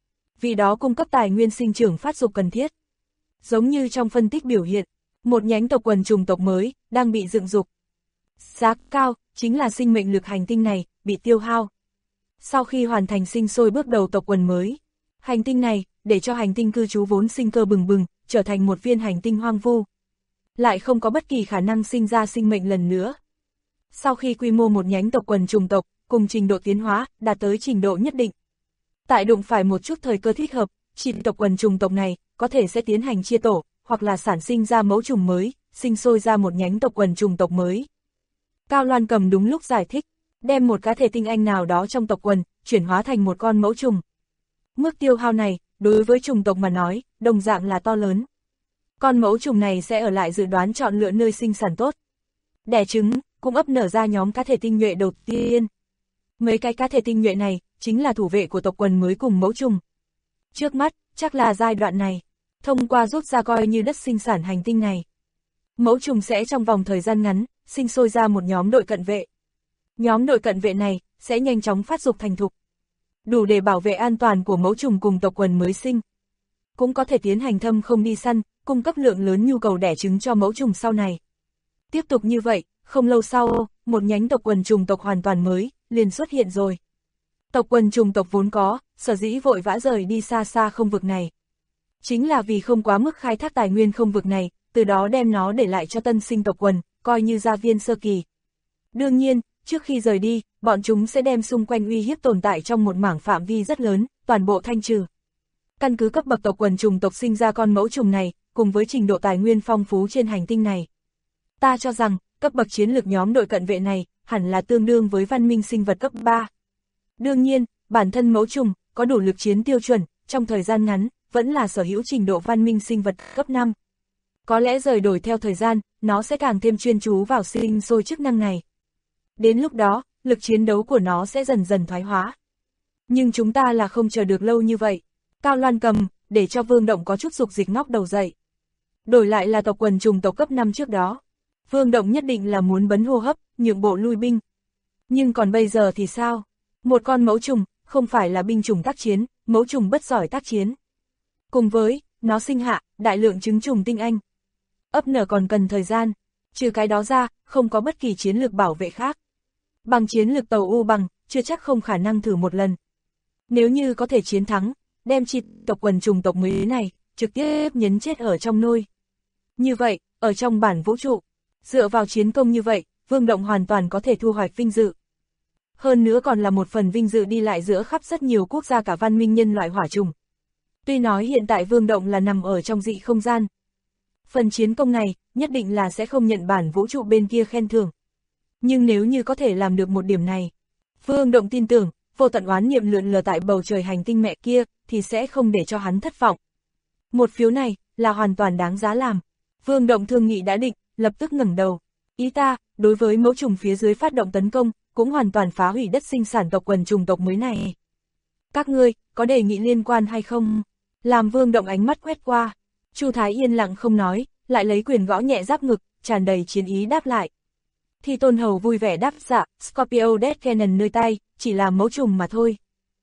Vì đó cung cấp tài nguyên sinh trưởng phát dục cần thiết. Giống như trong phân tích biểu hiện, một nhánh tộc quần trùng tộc mới, đang bị dựng dục. Giá cao, chính là sinh mệnh lực hành tinh này, bị tiêu hao. Sau khi hoàn thành sinh sôi bước đầu tộc quần mới, hành tinh này, để cho hành tinh cư trú vốn sinh cơ bừng bừng, trở thành một viên hành tinh hoang vu. Lại không có bất kỳ khả năng sinh ra sinh mệnh lần nữa. Sau khi quy mô một nhánh tộc quần trùng tộc, cùng trình độ tiến hóa, đạt tới trình độ nhất định. Tại đụng phải một chút thời cơ thích hợp, chỉ tộc quần trùng tộc này, có thể sẽ tiến hành chia tổ, hoặc là sản sinh ra mẫu trùng mới, sinh sôi ra một nhánh tộc quần trùng tộc mới. Cao Loan Cầm đúng lúc giải thích, đem một cá thể tinh anh nào đó trong tộc quần, chuyển hóa thành một con mẫu trùng. Mức tiêu hao này, đối với trùng tộc mà nói, đồng dạng là to lớn. Con mẫu trùng này sẽ ở lại dự đoán chọn lựa nơi sinh sản tốt. Đẻ trứng, cũng ấp nở ra nhóm cá thể tinh nhuệ đầu tiên. Mấy cái cá thể tinh nhuệ này, chính là thủ vệ của tộc quần mới cùng mẫu trùng. Trước mắt, chắc là giai đoạn này, thông qua rút ra coi như đất sinh sản hành tinh này. Mẫu trùng sẽ trong vòng thời gian ngắn, sinh sôi ra một nhóm đội cận vệ. Nhóm đội cận vệ này, sẽ nhanh chóng phát dục thành thục. Đủ để bảo vệ an toàn của mẫu trùng cùng tộc quần mới sinh. Cũng có thể tiến hành thâm không đi săn, cung cấp lượng lớn nhu cầu đẻ trứng cho mẫu trùng sau này. Tiếp tục như vậy, không lâu sau, một nhánh tộc quần trùng tộc hoàn toàn mới, liền xuất hiện rồi. Tộc quần trùng tộc vốn có, sở dĩ vội vã rời đi xa xa không vực này. Chính là vì không quá mức khai thác tài nguyên không vực này, từ đó đem nó để lại cho tân sinh tộc quần, coi như gia viên sơ kỳ. Đương nhiên, trước khi rời đi, bọn chúng sẽ đem xung quanh uy hiếp tồn tại trong một mảng phạm vi rất lớn, toàn bộ thanh trừ. Căn cứ cấp bậc tộc quần trùng tộc sinh ra con mẫu trùng này, cùng với trình độ tài nguyên phong phú trên hành tinh này. Ta cho rằng, cấp bậc chiến lược nhóm đội cận vệ này, hẳn là tương đương với văn minh sinh vật cấp 3. Đương nhiên, bản thân mẫu trùng, có đủ lực chiến tiêu chuẩn, trong thời gian ngắn, vẫn là sở hữu trình độ văn minh sinh vật cấp 5. Có lẽ rời đổi theo thời gian, nó sẽ càng thêm chuyên chú vào sinh sôi chức năng này. Đến lúc đó, lực chiến đấu của nó sẽ dần dần thoái hóa. Nhưng chúng ta là không chờ được lâu như vậy. Cao Loan Cầm, để cho Vương Động có chút dục dịch ngóc đầu dậy. Đổi lại là tộc quần trùng tộc cấp 5 trước đó. Vương Động nhất định là muốn bấn hô hấp, nhượng bộ lui binh. Nhưng còn bây giờ thì sao? Một con mẫu trùng, không phải là binh chủng tác chiến, mẫu trùng bất giỏi tác chiến. Cùng với, nó sinh hạ, đại lượng trứng trùng tinh anh. ấp nở còn cần thời gian, trừ cái đó ra, không có bất kỳ chiến lược bảo vệ khác. Bằng chiến lược tàu U bằng, chưa chắc không khả năng thử một lần. Nếu như có thể chiến thắng, đem chi tộc quần trùng tộc mới này, trực tiếp nhấn chết ở trong nôi. Như vậy, ở trong bản vũ trụ, dựa vào chiến công như vậy, Vương Động hoàn toàn có thể thu hoạch vinh dự. Hơn nữa còn là một phần vinh dự đi lại giữa khắp rất nhiều quốc gia cả văn minh nhân loại hỏa trùng. Tuy nói hiện tại Vương Động là nằm ở trong dị không gian. Phần chiến công này, nhất định là sẽ không nhận bản vũ trụ bên kia khen thưởng. Nhưng nếu như có thể làm được một điểm này, Vương Động tin tưởng, vô tận oán niệm lượn lờ tại bầu trời hành tinh mẹ kia, thì sẽ không để cho hắn thất vọng. Một phiếu này, là hoàn toàn đáng giá làm. Vương Động thương nghị đã định, lập tức ngẩng đầu. Ý ta, đối với mẫu trùng phía dưới phát động tấn công, cũng hoàn toàn phá hủy đất sinh sản tộc quần trùng tộc mới này. Các ngươi, có đề nghị liên quan hay không? Làm Vương Động ánh mắt quét qua. Chu Thái yên lặng không nói, lại lấy quyền gõ nhẹ giáp ngực, tràn đầy chiến ý đáp lại. Thì Tôn Hầu vui vẻ đáp dạ, Scorpio Death Cannon nơi tay, chỉ là mẫu trùng mà thôi.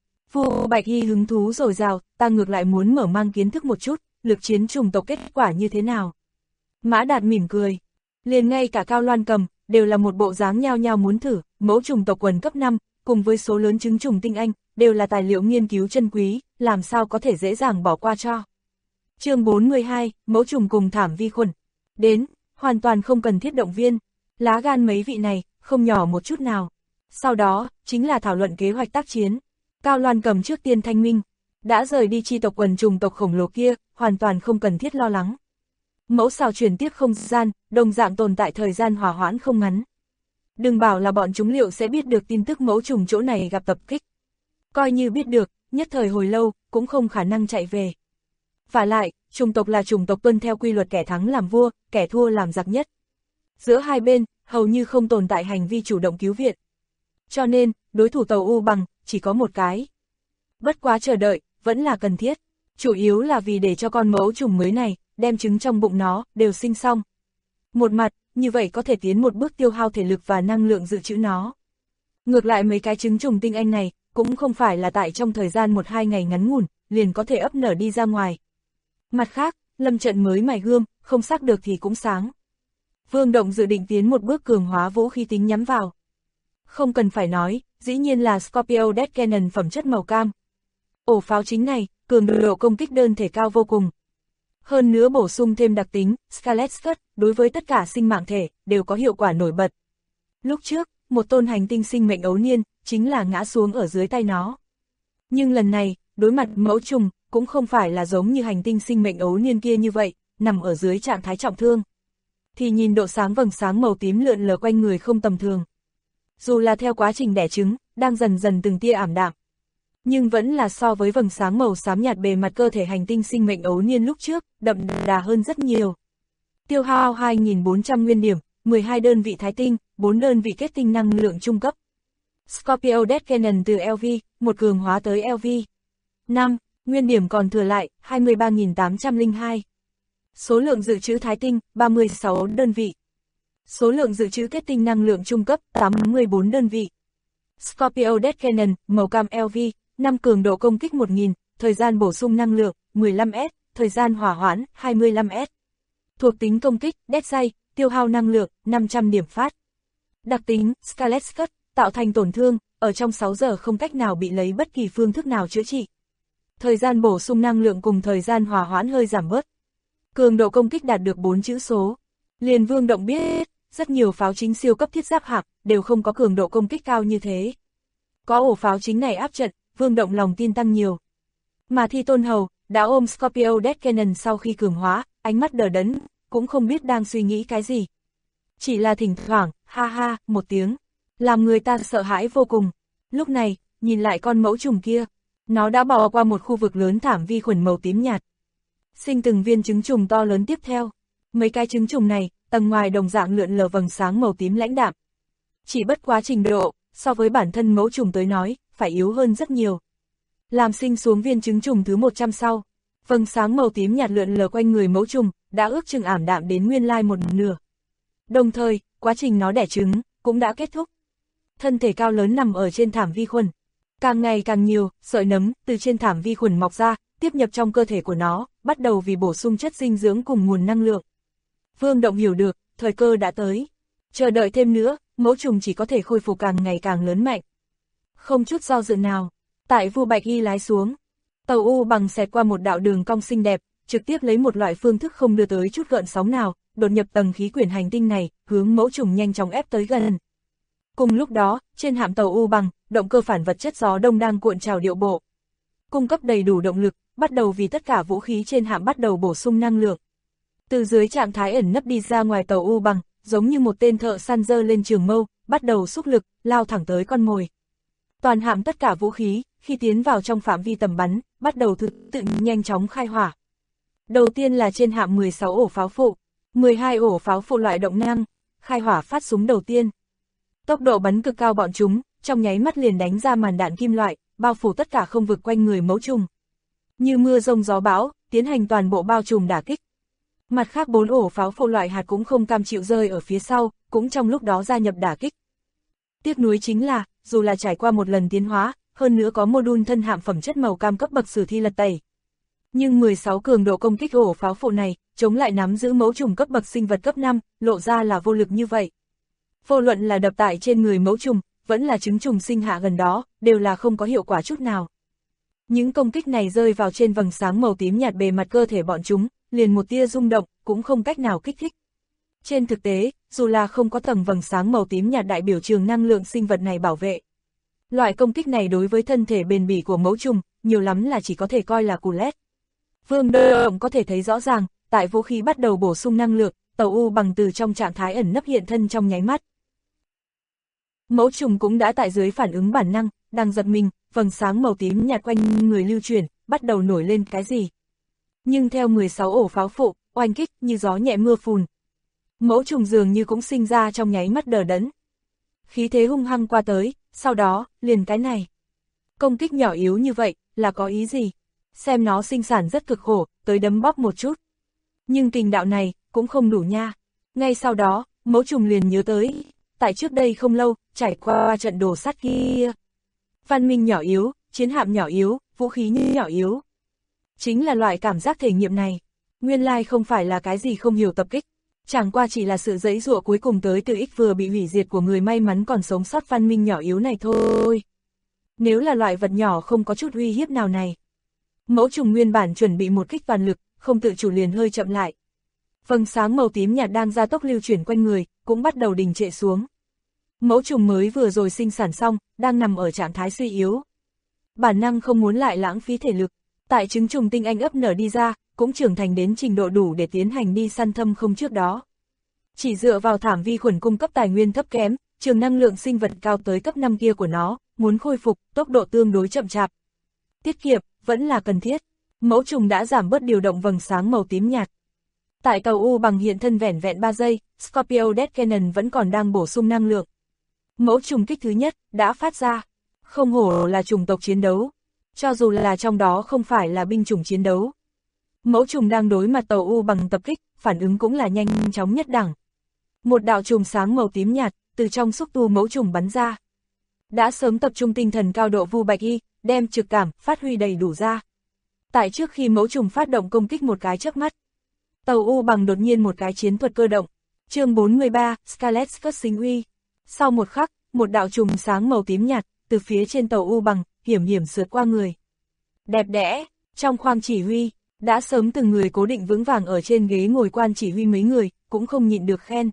Vu Bạch Hy hứng thú dồi dào, ta ngược lại muốn mở mang kiến thức một chút, lực chiến trùng tộc kết quả như thế nào. Mã Đạt mỉm cười, liền ngay cả Cao Loan Cầm, đều là một bộ dáng nhao nhao muốn thử, mẫu trùng tộc quần cấp 5, cùng với số lớn trứng trùng tinh anh, đều là tài liệu nghiên cứu chân quý, làm sao có thể dễ dàng bỏ qua cho. Chương 42, mẫu trùng cùng thảm vi khuẩn. Đến, hoàn toàn không cần thiết động viên, lá gan mấy vị này, không nhỏ một chút nào. Sau đó, chính là thảo luận kế hoạch tác chiến. Cao Loan Cầm trước tiên thanh minh, đã rời đi chi tộc quần trùng tộc khổng lồ kia, hoàn toàn không cần thiết lo lắng. Mẫu xào chuyển tiếp không gian, đồng dạng tồn tại thời gian hòa hoãn không ngắn. Đừng bảo là bọn chúng liệu sẽ biết được tin tức mẫu trùng chỗ này gặp tập kích. Coi như biết được, nhất thời hồi lâu, cũng không khả năng chạy về. Vả lại, trùng tộc là trùng tộc tuân theo quy luật kẻ thắng làm vua, kẻ thua làm giặc nhất. Giữa hai bên, hầu như không tồn tại hành vi chủ động cứu viện. Cho nên, đối thủ tàu U bằng, chỉ có một cái. Bất quá chờ đợi, vẫn là cần thiết. Chủ yếu là vì để cho con mẫu trùng mới này, đem trứng trong bụng nó, đều sinh xong. Một mặt, như vậy có thể tiến một bước tiêu hao thể lực và năng lượng dự trữ nó. Ngược lại mấy cái trứng trùng tinh anh này, cũng không phải là tại trong thời gian 1-2 ngày ngắn ngủn, liền có thể ấp nở đi ra ngoài. Mặt khác, lâm trận mới mài gươm, không sắc được thì cũng sáng. Vương Động dự định tiến một bước cường hóa vũ khí tính nhắm vào. Không cần phải nói, dĩ nhiên là Scorpio Death Cannon phẩm chất màu cam. Ổ pháo chính này, cường độ công kích đơn thể cao vô cùng. Hơn nữa bổ sung thêm đặc tính, Scarlet Skirt, đối với tất cả sinh mạng thể, đều có hiệu quả nổi bật. Lúc trước, một tôn hành tinh sinh mệnh ấu niên, chính là ngã xuống ở dưới tay nó. Nhưng lần này, đối mặt mẫu trùng, cũng không phải là giống như hành tinh sinh mệnh ấu niên kia như vậy, nằm ở dưới trạng thái trọng thương. Thì nhìn độ sáng vầng sáng màu tím lượn lờ quanh người không tầm thường. Dù là theo quá trình đẻ trứng, đang dần dần từng tia ảm đạm. Nhưng vẫn là so với vầng sáng màu xám nhạt bề mặt cơ thể hành tinh sinh mệnh ấu niên lúc trước, đậm đà hơn rất nhiều. Tiêu hao 2.400 nguyên điểm, 12 đơn vị thái tinh, 4 đơn vị kết tinh năng lượng trung cấp. Scorpio Death Cannon từ LV, một cường hóa tới LV. 5. Nguyên điểm còn thừa lại, 23.802. Số lượng dự trữ thái tinh, 36 đơn vị. Số lượng dự trữ kết tinh năng lượng trung cấp, 84 đơn vị. Scorpio Death Cannon, màu cam LV, 5 cường độ công kích 1000, thời gian bổ sung năng lượng, 15S, thời gian hỏa hoãn, 25S. Thuộc tính công kích, Death Ray, tiêu hao năng lượng, 500 điểm phát. Đặc tính, Scarlet Skirt, tạo thành tổn thương, ở trong 6 giờ không cách nào bị lấy bất kỳ phương thức nào chữa trị. Thời gian bổ sung năng lượng cùng thời gian hỏa hoãn hơi giảm bớt. Cường độ công kích đạt được 4 chữ số. Liền Vương Động biết, rất nhiều pháo chính siêu cấp thiết giáp hạng, đều không có cường độ công kích cao như thế. Có ổ pháo chính này áp trận, Vương Động lòng tin tăng nhiều. Mà Thi Tôn Hầu, đã ôm Scorpio Death Cannon sau khi cường hóa, ánh mắt đờ đẫn, cũng không biết đang suy nghĩ cái gì. Chỉ là thỉnh thoảng, ha ha, một tiếng, làm người ta sợ hãi vô cùng. Lúc này, nhìn lại con mẫu trùng kia, nó đã bò qua một khu vực lớn thảm vi khuẩn màu tím nhạt. Sinh từng viên trứng trùng to lớn tiếp theo. Mấy cái trứng trùng này, tầng ngoài đồng dạng lượn lờ vầng sáng màu tím lãnh đạm. Chỉ bất quá trình độ, so với bản thân mẫu trùng tới nói, phải yếu hơn rất nhiều. Làm sinh xuống viên trứng trùng thứ 100 sau, vầng sáng màu tím nhạt lượn lờ quanh người mẫu trùng, đã ước chừng ảm đạm đến nguyên lai một nửa. Đồng thời, quá trình nó đẻ trứng, cũng đã kết thúc. Thân thể cao lớn nằm ở trên thảm vi khuẩn. Càng ngày càng nhiều, sợi nấm, từ trên thảm vi khuẩn mọc ra, tiếp nhập trong cơ thể của nó, bắt đầu vì bổ sung chất dinh dưỡng cùng nguồn năng lượng. Vương Động hiểu được, thời cơ đã tới. Chờ đợi thêm nữa, mẫu trùng chỉ có thể khôi phục càng ngày càng lớn mạnh. Không chút do dự nào, tại Vu Bạch Y lái xuống, tàu U bằng xẹt qua một đạo đường cong xinh đẹp, trực tiếp lấy một loại phương thức không đưa tới chút gợn sóng nào, đột nhập tầng khí quyển hành tinh này, hướng mẫu trùng nhanh chóng ép tới gần. Cùng lúc đó, trên hạm tàu U bằng, động cơ phản vật chất gió đông đang cuộn trào điệu bộ. Cung cấp đầy đủ động lực, bắt đầu vì tất cả vũ khí trên hạm bắt đầu bổ sung năng lượng. Từ dưới trạng thái ẩn nấp đi ra ngoài tàu U bằng, giống như một tên thợ săn giơ lên trường mâu, bắt đầu xúc lực, lao thẳng tới con mồi. Toàn hạm tất cả vũ khí, khi tiến vào trong phạm vi tầm bắn, bắt đầu tự nhanh chóng khai hỏa. Đầu tiên là trên hạm 16 ổ pháo phụ, 12 ổ pháo phụ loại động năng, khai hỏa phát súng đầu tiên. Tốc độ bắn cực cao bọn chúng, trong nháy mắt liền đánh ra màn đạn kim loại, bao phủ tất cả không vực quanh người mẫu trùng. Như mưa rông gió bão, tiến hành toàn bộ bao trùm đả kích. Mặt khác 4 ổ pháo phụ loại hạt cũng không cam chịu rơi ở phía sau, cũng trong lúc đó gia nhập đả kích. Tiếc nuối chính là, dù là trải qua một lần tiến hóa, hơn nữa có mô-đun thân hạm phẩm chất màu cam cấp bậc sử thi lật tẩy. Nhưng 16 cường độ công kích ổ pháo phụ này, chống lại nắm giữ mẫu trùng cấp bậc sinh vật cấp 5, lộ ra là vô lực như vậy. Vô luận là đập tại trên người mẫu trùng, vẫn là trứng trùng sinh hạ gần đó, đều là không có hiệu quả chút nào. Những công kích này rơi vào trên vầng sáng màu tím nhạt bề mặt cơ thể bọn chúng, liền một tia rung động, cũng không cách nào kích thích. Trên thực tế, dù là không có tầng vầng sáng màu tím nhạt đại biểu trường năng lượng sinh vật này bảo vệ. Loại công kích này đối với thân thể bền bỉ của mẫu trùng, nhiều lắm là chỉ có thể coi là cù lét. Vương Động có thể thấy rõ ràng, tại vũ khí bắt đầu bổ sung năng lượng, tàu U bằng từ trong trạng thái ẩn nấp hiện thân trong nháy mắt. Mẫu trùng cũng đã tại dưới phản ứng bản năng, đang giật mình, vầng sáng màu tím nhạt quanh người lưu chuyển, bắt đầu nổi lên cái gì. Nhưng theo 16 ổ pháo phụ, oanh kích như gió nhẹ mưa phùn. Mẫu trùng dường như cũng sinh ra trong nháy mắt đờ đẫn. Khí thế hung hăng qua tới, sau đó, liền cái này. Công kích nhỏ yếu như vậy, là có ý gì? Xem nó sinh sản rất cực khổ, tới đấm bóp một chút. Nhưng kình đạo này, cũng không đủ nha. Ngay sau đó, mẫu trùng liền nhớ tới, tại trước đây không lâu, trải qua trận đồ sát kia. Văn minh nhỏ yếu, chiến hạm nhỏ yếu, vũ khí nhỏ yếu. Chính là loại cảm giác thể nghiệm này. Nguyên lai không phải là cái gì không hiểu tập kích. Chẳng qua chỉ là sự giãy giụa cuối cùng tới từ ích vừa bị hủy diệt của người may mắn còn sống sót văn minh nhỏ yếu này thôi. Nếu là loại vật nhỏ không có chút uy hiếp nào này. Mẫu trùng nguyên bản chuẩn bị một kích toàn lực, không tự chủ liền hơi chậm lại. Vầng sáng màu tím nhạt đang gia tốc lưu chuyển quanh người, cũng bắt đầu đình trệ xuống. Mẫu trùng mới vừa rồi sinh sản xong, đang nằm ở trạng thái suy yếu. Bản năng không muốn lại lãng phí thể lực, tại trứng trùng tinh anh ấp nở đi ra, cũng trưởng thành đến trình độ đủ để tiến hành đi săn thâm không trước đó. Chỉ dựa vào thảm vi khuẩn cung cấp tài nguyên thấp kém, trường năng lượng sinh vật cao tới cấp 5 kia của nó, muốn khôi phục, tốc độ tương đối chậm chạp. Tiết kiệm, vẫn là cần thiết. Mẫu trùng đã giảm bớt điều động vầng sáng màu tím nhạt. Tại tàu U bằng hiện thân vẻn vẹn 3 giây, Scorpio Death Cannon vẫn còn đang bổ sung năng lượng. Mẫu trùng kích thứ nhất, đã phát ra. Không hổ là chủng tộc chiến đấu. Cho dù là trong đó không phải là binh chủng chiến đấu. Mẫu trùng đang đối mặt tàu U bằng tập kích, phản ứng cũng là nhanh chóng nhất đẳng. Một đạo chùm sáng màu tím nhạt, từ trong xúc tu mẫu trùng bắn ra. Đã sớm tập trung tinh thần cao độ Vu Bạch Y, đem trực cảm, phát huy đầy đủ ra. Tại trước khi mẫu trùng phát động công kích một cái chớp mắt, tàu U bằng đột nhiên một cái chiến thuật cơ động. Chương 43, Scarlet Scud sinh uy. Sau một khắc, một đạo chùm sáng màu tím nhạt, từ phía trên tàu U bằng, hiểm hiểm sượt qua người. Đẹp đẽ, trong khoang chỉ huy, đã sớm từng người cố định vững vàng ở trên ghế ngồi quan chỉ huy mấy người, cũng không nhịn được khen.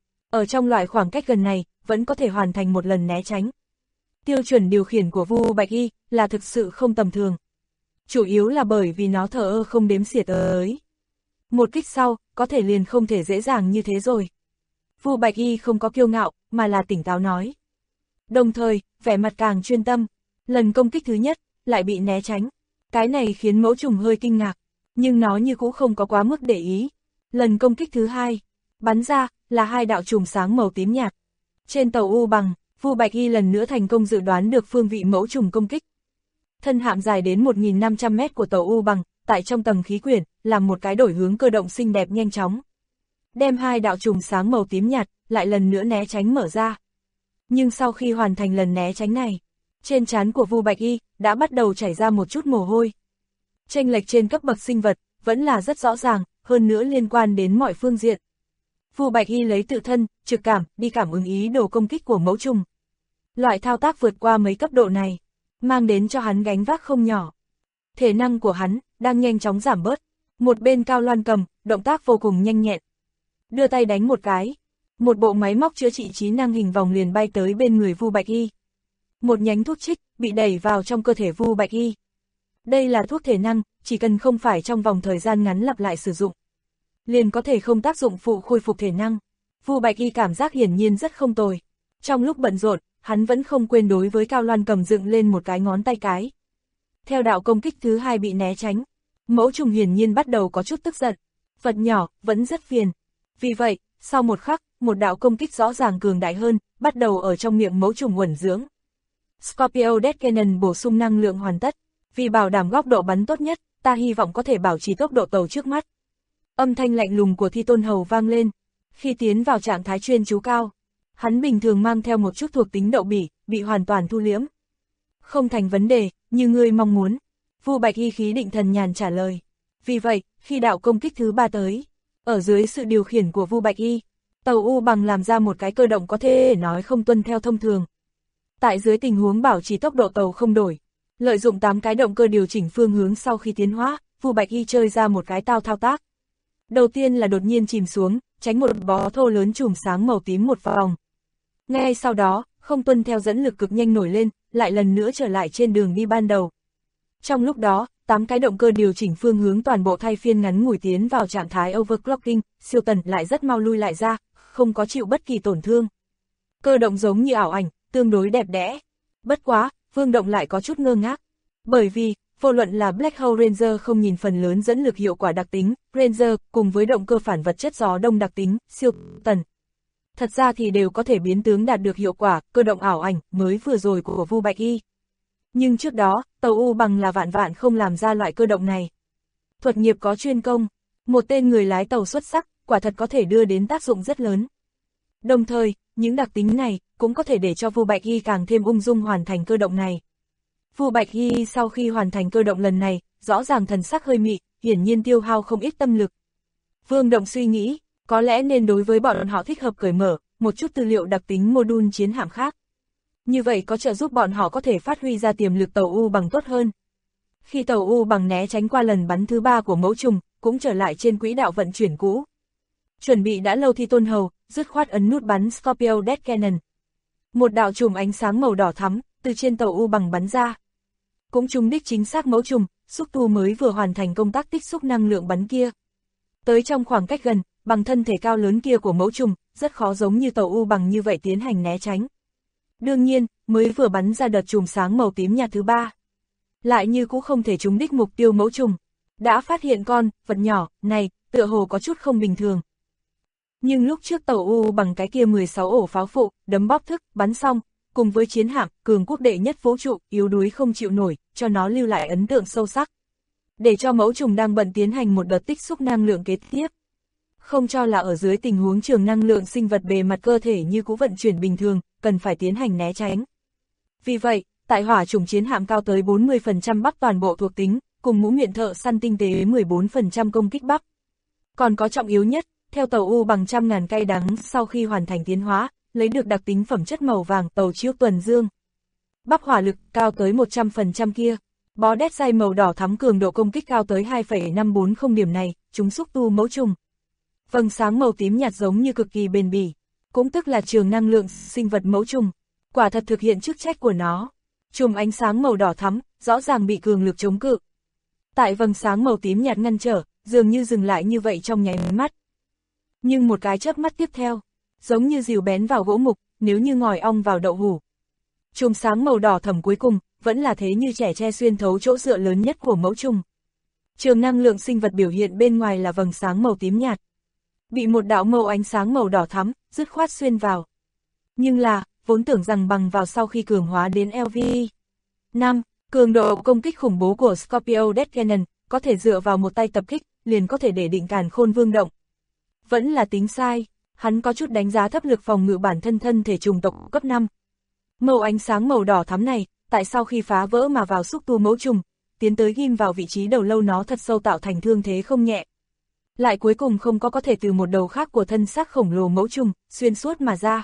Ở trong loại khoảng cách gần này, vẫn có thể hoàn thành một lần né tránh. Tiêu chuẩn điều khiển của Vu Bạch Y là thực sự không tầm thường. Chủ yếu là bởi vì nó thờ ơ không đếm xỉa tới. Một kích sau, có thể liền không thể dễ dàng như thế rồi. Vu Bạch Y không có kiêu ngạo, mà là tỉnh táo nói. Đồng thời, vẻ mặt càng chuyên tâm. Lần công kích thứ nhất, lại bị né tránh. Cái này khiến mẫu trùng hơi kinh ngạc, nhưng nó như cũng không có quá mức để ý. Lần công kích thứ hai, bắn ra, là hai đạo chùm sáng màu tím nhạt. Trên tàu U bằng, Vu Bạch Y lần nữa thành công dự đoán được phương vị mẫu trùng công kích. Thân hạm dài đến 1.500 mét của tàu U bằng, tại trong tầng khí quyển, làm một cái đổi hướng cơ động xinh đẹp nhanh chóng. Đem hai đạo chùm sáng màu tím nhạt, lại lần nữa né tránh mở ra. Nhưng sau khi hoàn thành lần né tránh này, trên trán của Vu Bạch Y, đã bắt đầu chảy ra một chút mồ hôi. Chênh lệch trên cấp bậc sinh vật, vẫn là rất rõ ràng, hơn nữa liên quan đến mọi phương diện. Vu Bạch Y lấy tự thân, trực cảm, đi cảm ứng ý đồ công kích của mẫu trùng. Loại thao tác vượt qua mấy cấp độ này, mang đến cho hắn gánh vác không nhỏ. Thể năng của hắn, đang nhanh chóng giảm bớt. Một bên Cao Loan cầm, động tác vô cùng nhanh nhẹn. Đưa tay đánh một cái. Một bộ máy móc chữa trị trí năng hình vòng liền bay tới bên người Vu Bạch Y. Một nhánh thuốc trích, bị đẩy vào trong cơ thể Vu Bạch Y. Đây là thuốc thể năng, chỉ cần không phải trong vòng thời gian ngắn lặp lại sử dụng, liền có thể không tác dụng phụ khôi phục thể năng. Vu Bạch Y cảm giác hiển nhiên rất không tồi. Trong lúc bận rộn, hắn vẫn không quên đối với Cao Loan cầm dựng lên một cái ngón tay cái. Theo đạo công kích thứ hai bị né tránh, mẫu trùng hiển nhiên bắt đầu có chút tức giận. Vật nhỏ, vẫn rất phiền. Vì vậy, sau một khắc, một đạo công kích rõ ràng cường đại hơn, bắt đầu ở trong miệng mẫu trùng uẩn dưỡng. Scorpio Death Cannon bổ sung năng lượng hoàn tất. Vì bảo đảm góc độ bắn tốt nhất, ta hy vọng có thể bảo trì tốc độ tàu trước mắt. Âm thanh lạnh lùng của Thi Tôn Hầu vang lên. Khi tiến vào trạng thái chuyên chú cao, hắn bình thường mang theo một chút thuộc tính đậu bỉ, bị hoàn toàn thu liễm. Không thành vấn đề, như ngươi mong muốn. Vu Bạch Y khí định thần nhàn trả lời. Vì vậy, khi đạo công kích thứ ba tới, ở dưới sự điều khiển của Vu Bạch Y, tàu U bằng làm ra một cái cơ động có thể nói không tuân theo thông thường. Tại dưới tình huống bảo trì tốc độ tàu không đổi, lợi dụng 8 cái động cơ điều chỉnh phương hướng sau khi tiến hóa, Vu Bạch Y chơi ra một cái thao tác. Đầu tiên là đột nhiên chìm xuống, tránh một bó thô lớn chùm sáng màu tím một vòng. Ngay sau đó, không tuân theo dẫn lực cực nhanh nổi lên, lại lần nữa trở lại trên đường đi ban đầu. Trong lúc đó, 8 cái động cơ điều chỉnh phương hướng toàn bộ thay phiên ngắn ngủi tiến vào trạng thái overclocking, siêu tần lại rất mau lui lại ra, không có chịu bất kỳ tổn thương. Cơ động giống như ảo ảnh, tương đối đẹp đẽ. Bất quá, Vương Động lại có chút ngơ ngác. Bởi vì, vô luận là Black Hole Ranger không nhìn phần lớn dẫn lực hiệu quả đặc tính, Ranger, cùng với động cơ phản vật chất gió đông đặc tính, siêu tần. Thật ra thì đều có thể biến tướng đạt được hiệu quả, cơ động ảo ảnh, mới vừa rồi của Vu Bạch Y. Nhưng trước đó, tàu U bằng là vạn vạn không làm ra loại cơ động này. Thuật nghiệp có chuyên công, một tên người lái tàu xuất sắc, quả thật có thể đưa đến tác dụng rất lớn. Đồng thời, những đặc tính này, cũng có thể để cho Vu Bạch Y càng thêm ung dung hoàn thành cơ động này. Vu Bạch Y sau khi hoàn thành cơ động lần này, rõ ràng thần sắc hơi mị, hiển nhiên tiêu hao không ít tâm lực. Vương Động suy nghĩ, có lẽ nên đối với bọn họ thích hợp cởi mở, một chút tư liệu đặc tính module chiến hạm khác. Như vậy có trợ giúp bọn họ có thể phát huy ra tiềm lực tàu U bằng tốt hơn. Khi tàu U bằng né tránh qua lần bắn thứ 3 của mẫu trùng, cũng trở lại trên quỹ đạo vận chuyển cũ. Chuẩn bị đã lâu Thi Tôn Hầu, dứt khoát ấn nút bắn Scorpio Death Cannon. Một đạo chùm ánh sáng màu đỏ thắm, từ trên tàu U bằng bắn ra. Cũng trúng đích chính xác mẫu trùng, xúc tu mới vừa hoàn thành công tác tích xúc năng lượng bắn kia. Tới trong khoảng cách gần, bằng thân thể cao lớn kia của mẫu trùng, rất khó giống như tàu U bằng như vậy tiến hành né tránh. Đương nhiên, mới vừa bắn ra đợt chùm sáng màu tím nhạt thứ 3. Lại như cũng không thể trúng đích mục tiêu mẫu trùng. Đã phát hiện con, vật nhỏ, này, tựa hồ có chút không bình thường. Nhưng lúc trước tàu U bằng cái kia 16 ổ pháo phụ, đấm bóp thức, bắn xong, cùng với chiến hạm, cường quốc đệ nhất vũ trụ, yếu đuối không chịu nổi, cho nó lưu lại ấn tượng sâu sắc. Để cho mẫu trùng đang bận tiến hành một đợt tích xúc năng lượng kế tiếp. Không cho là ở dưới tình huống trường năng lượng sinh vật bề mặt cơ thể như cũ vận chuyển bình thường, cần phải tiến hành né tránh. Vì vậy, tại hỏa trùng chiến hạm cao tới 40% bắp toàn bộ thuộc tính, cùng mũ miệng thợ săn tinh tế 14% công kích bắp. Còn có trọng yếu nhất, theo tàu U bằng 100.000 cây đắng sau khi hoàn thành tiến hóa, lấy được đặc tính phẩm chất màu vàng tàu chiếu tuần dương. Bắp hỏa lực cao tới 100% kia, bó đét dây màu đỏ thắm cường độ công kích cao tới 2,540 điểm này, chúng xúc tu mẫu trùng. Vầng sáng màu tím nhạt giống như cực kỳ bền bỉ, cũng tức là trường năng lượng sinh vật mẫu trùng, quả thật thực hiện chức trách của nó. Chùm ánh sáng màu đỏ thắm, rõ ràng bị cường lực chống cự. Tại vầng sáng màu tím nhạt ngăn trở, dường như dừng lại như vậy trong nháy mắt. Nhưng một cái chớp mắt tiếp theo, giống như rìu bén vào gỗ mục, nếu như ngòi ong vào đậu hũ. Chùm sáng màu đỏ thẫm cuối cùng, vẫn là thế như trẻ tre xuyên thấu chỗ dựa lớn nhất của mẫu trùng. Trường năng lượng sinh vật biểu hiện bên ngoài là vầng sáng màu tím nhạt. Bị một đạo màu ánh sáng màu đỏ thắm, dứt khoát xuyên vào. Nhưng là, vốn tưởng rằng bằng vào sau khi cường hóa đến LV. 5. Cường độ công kích khủng bố của Scorpio Death Cannon, có thể dựa vào một tay tập kích, liền có thể để định càn khôn Vương Động. Vẫn là tính sai, hắn có chút đánh giá thấp lực phòng ngự bản thân thân thể trùng tộc cấp 5. Màu ánh sáng màu đỏ thắm này, tại sau khi phá vỡ mà vào xúc tu mẫu trùng, tiến tới ghim vào vị trí đầu lâu nó thật sâu tạo thành thương thế không nhẹ. lại cuối cùng không có thể từ một đầu khác của thân xác khổng lồ mẫu trùng, xuyên suốt mà ra.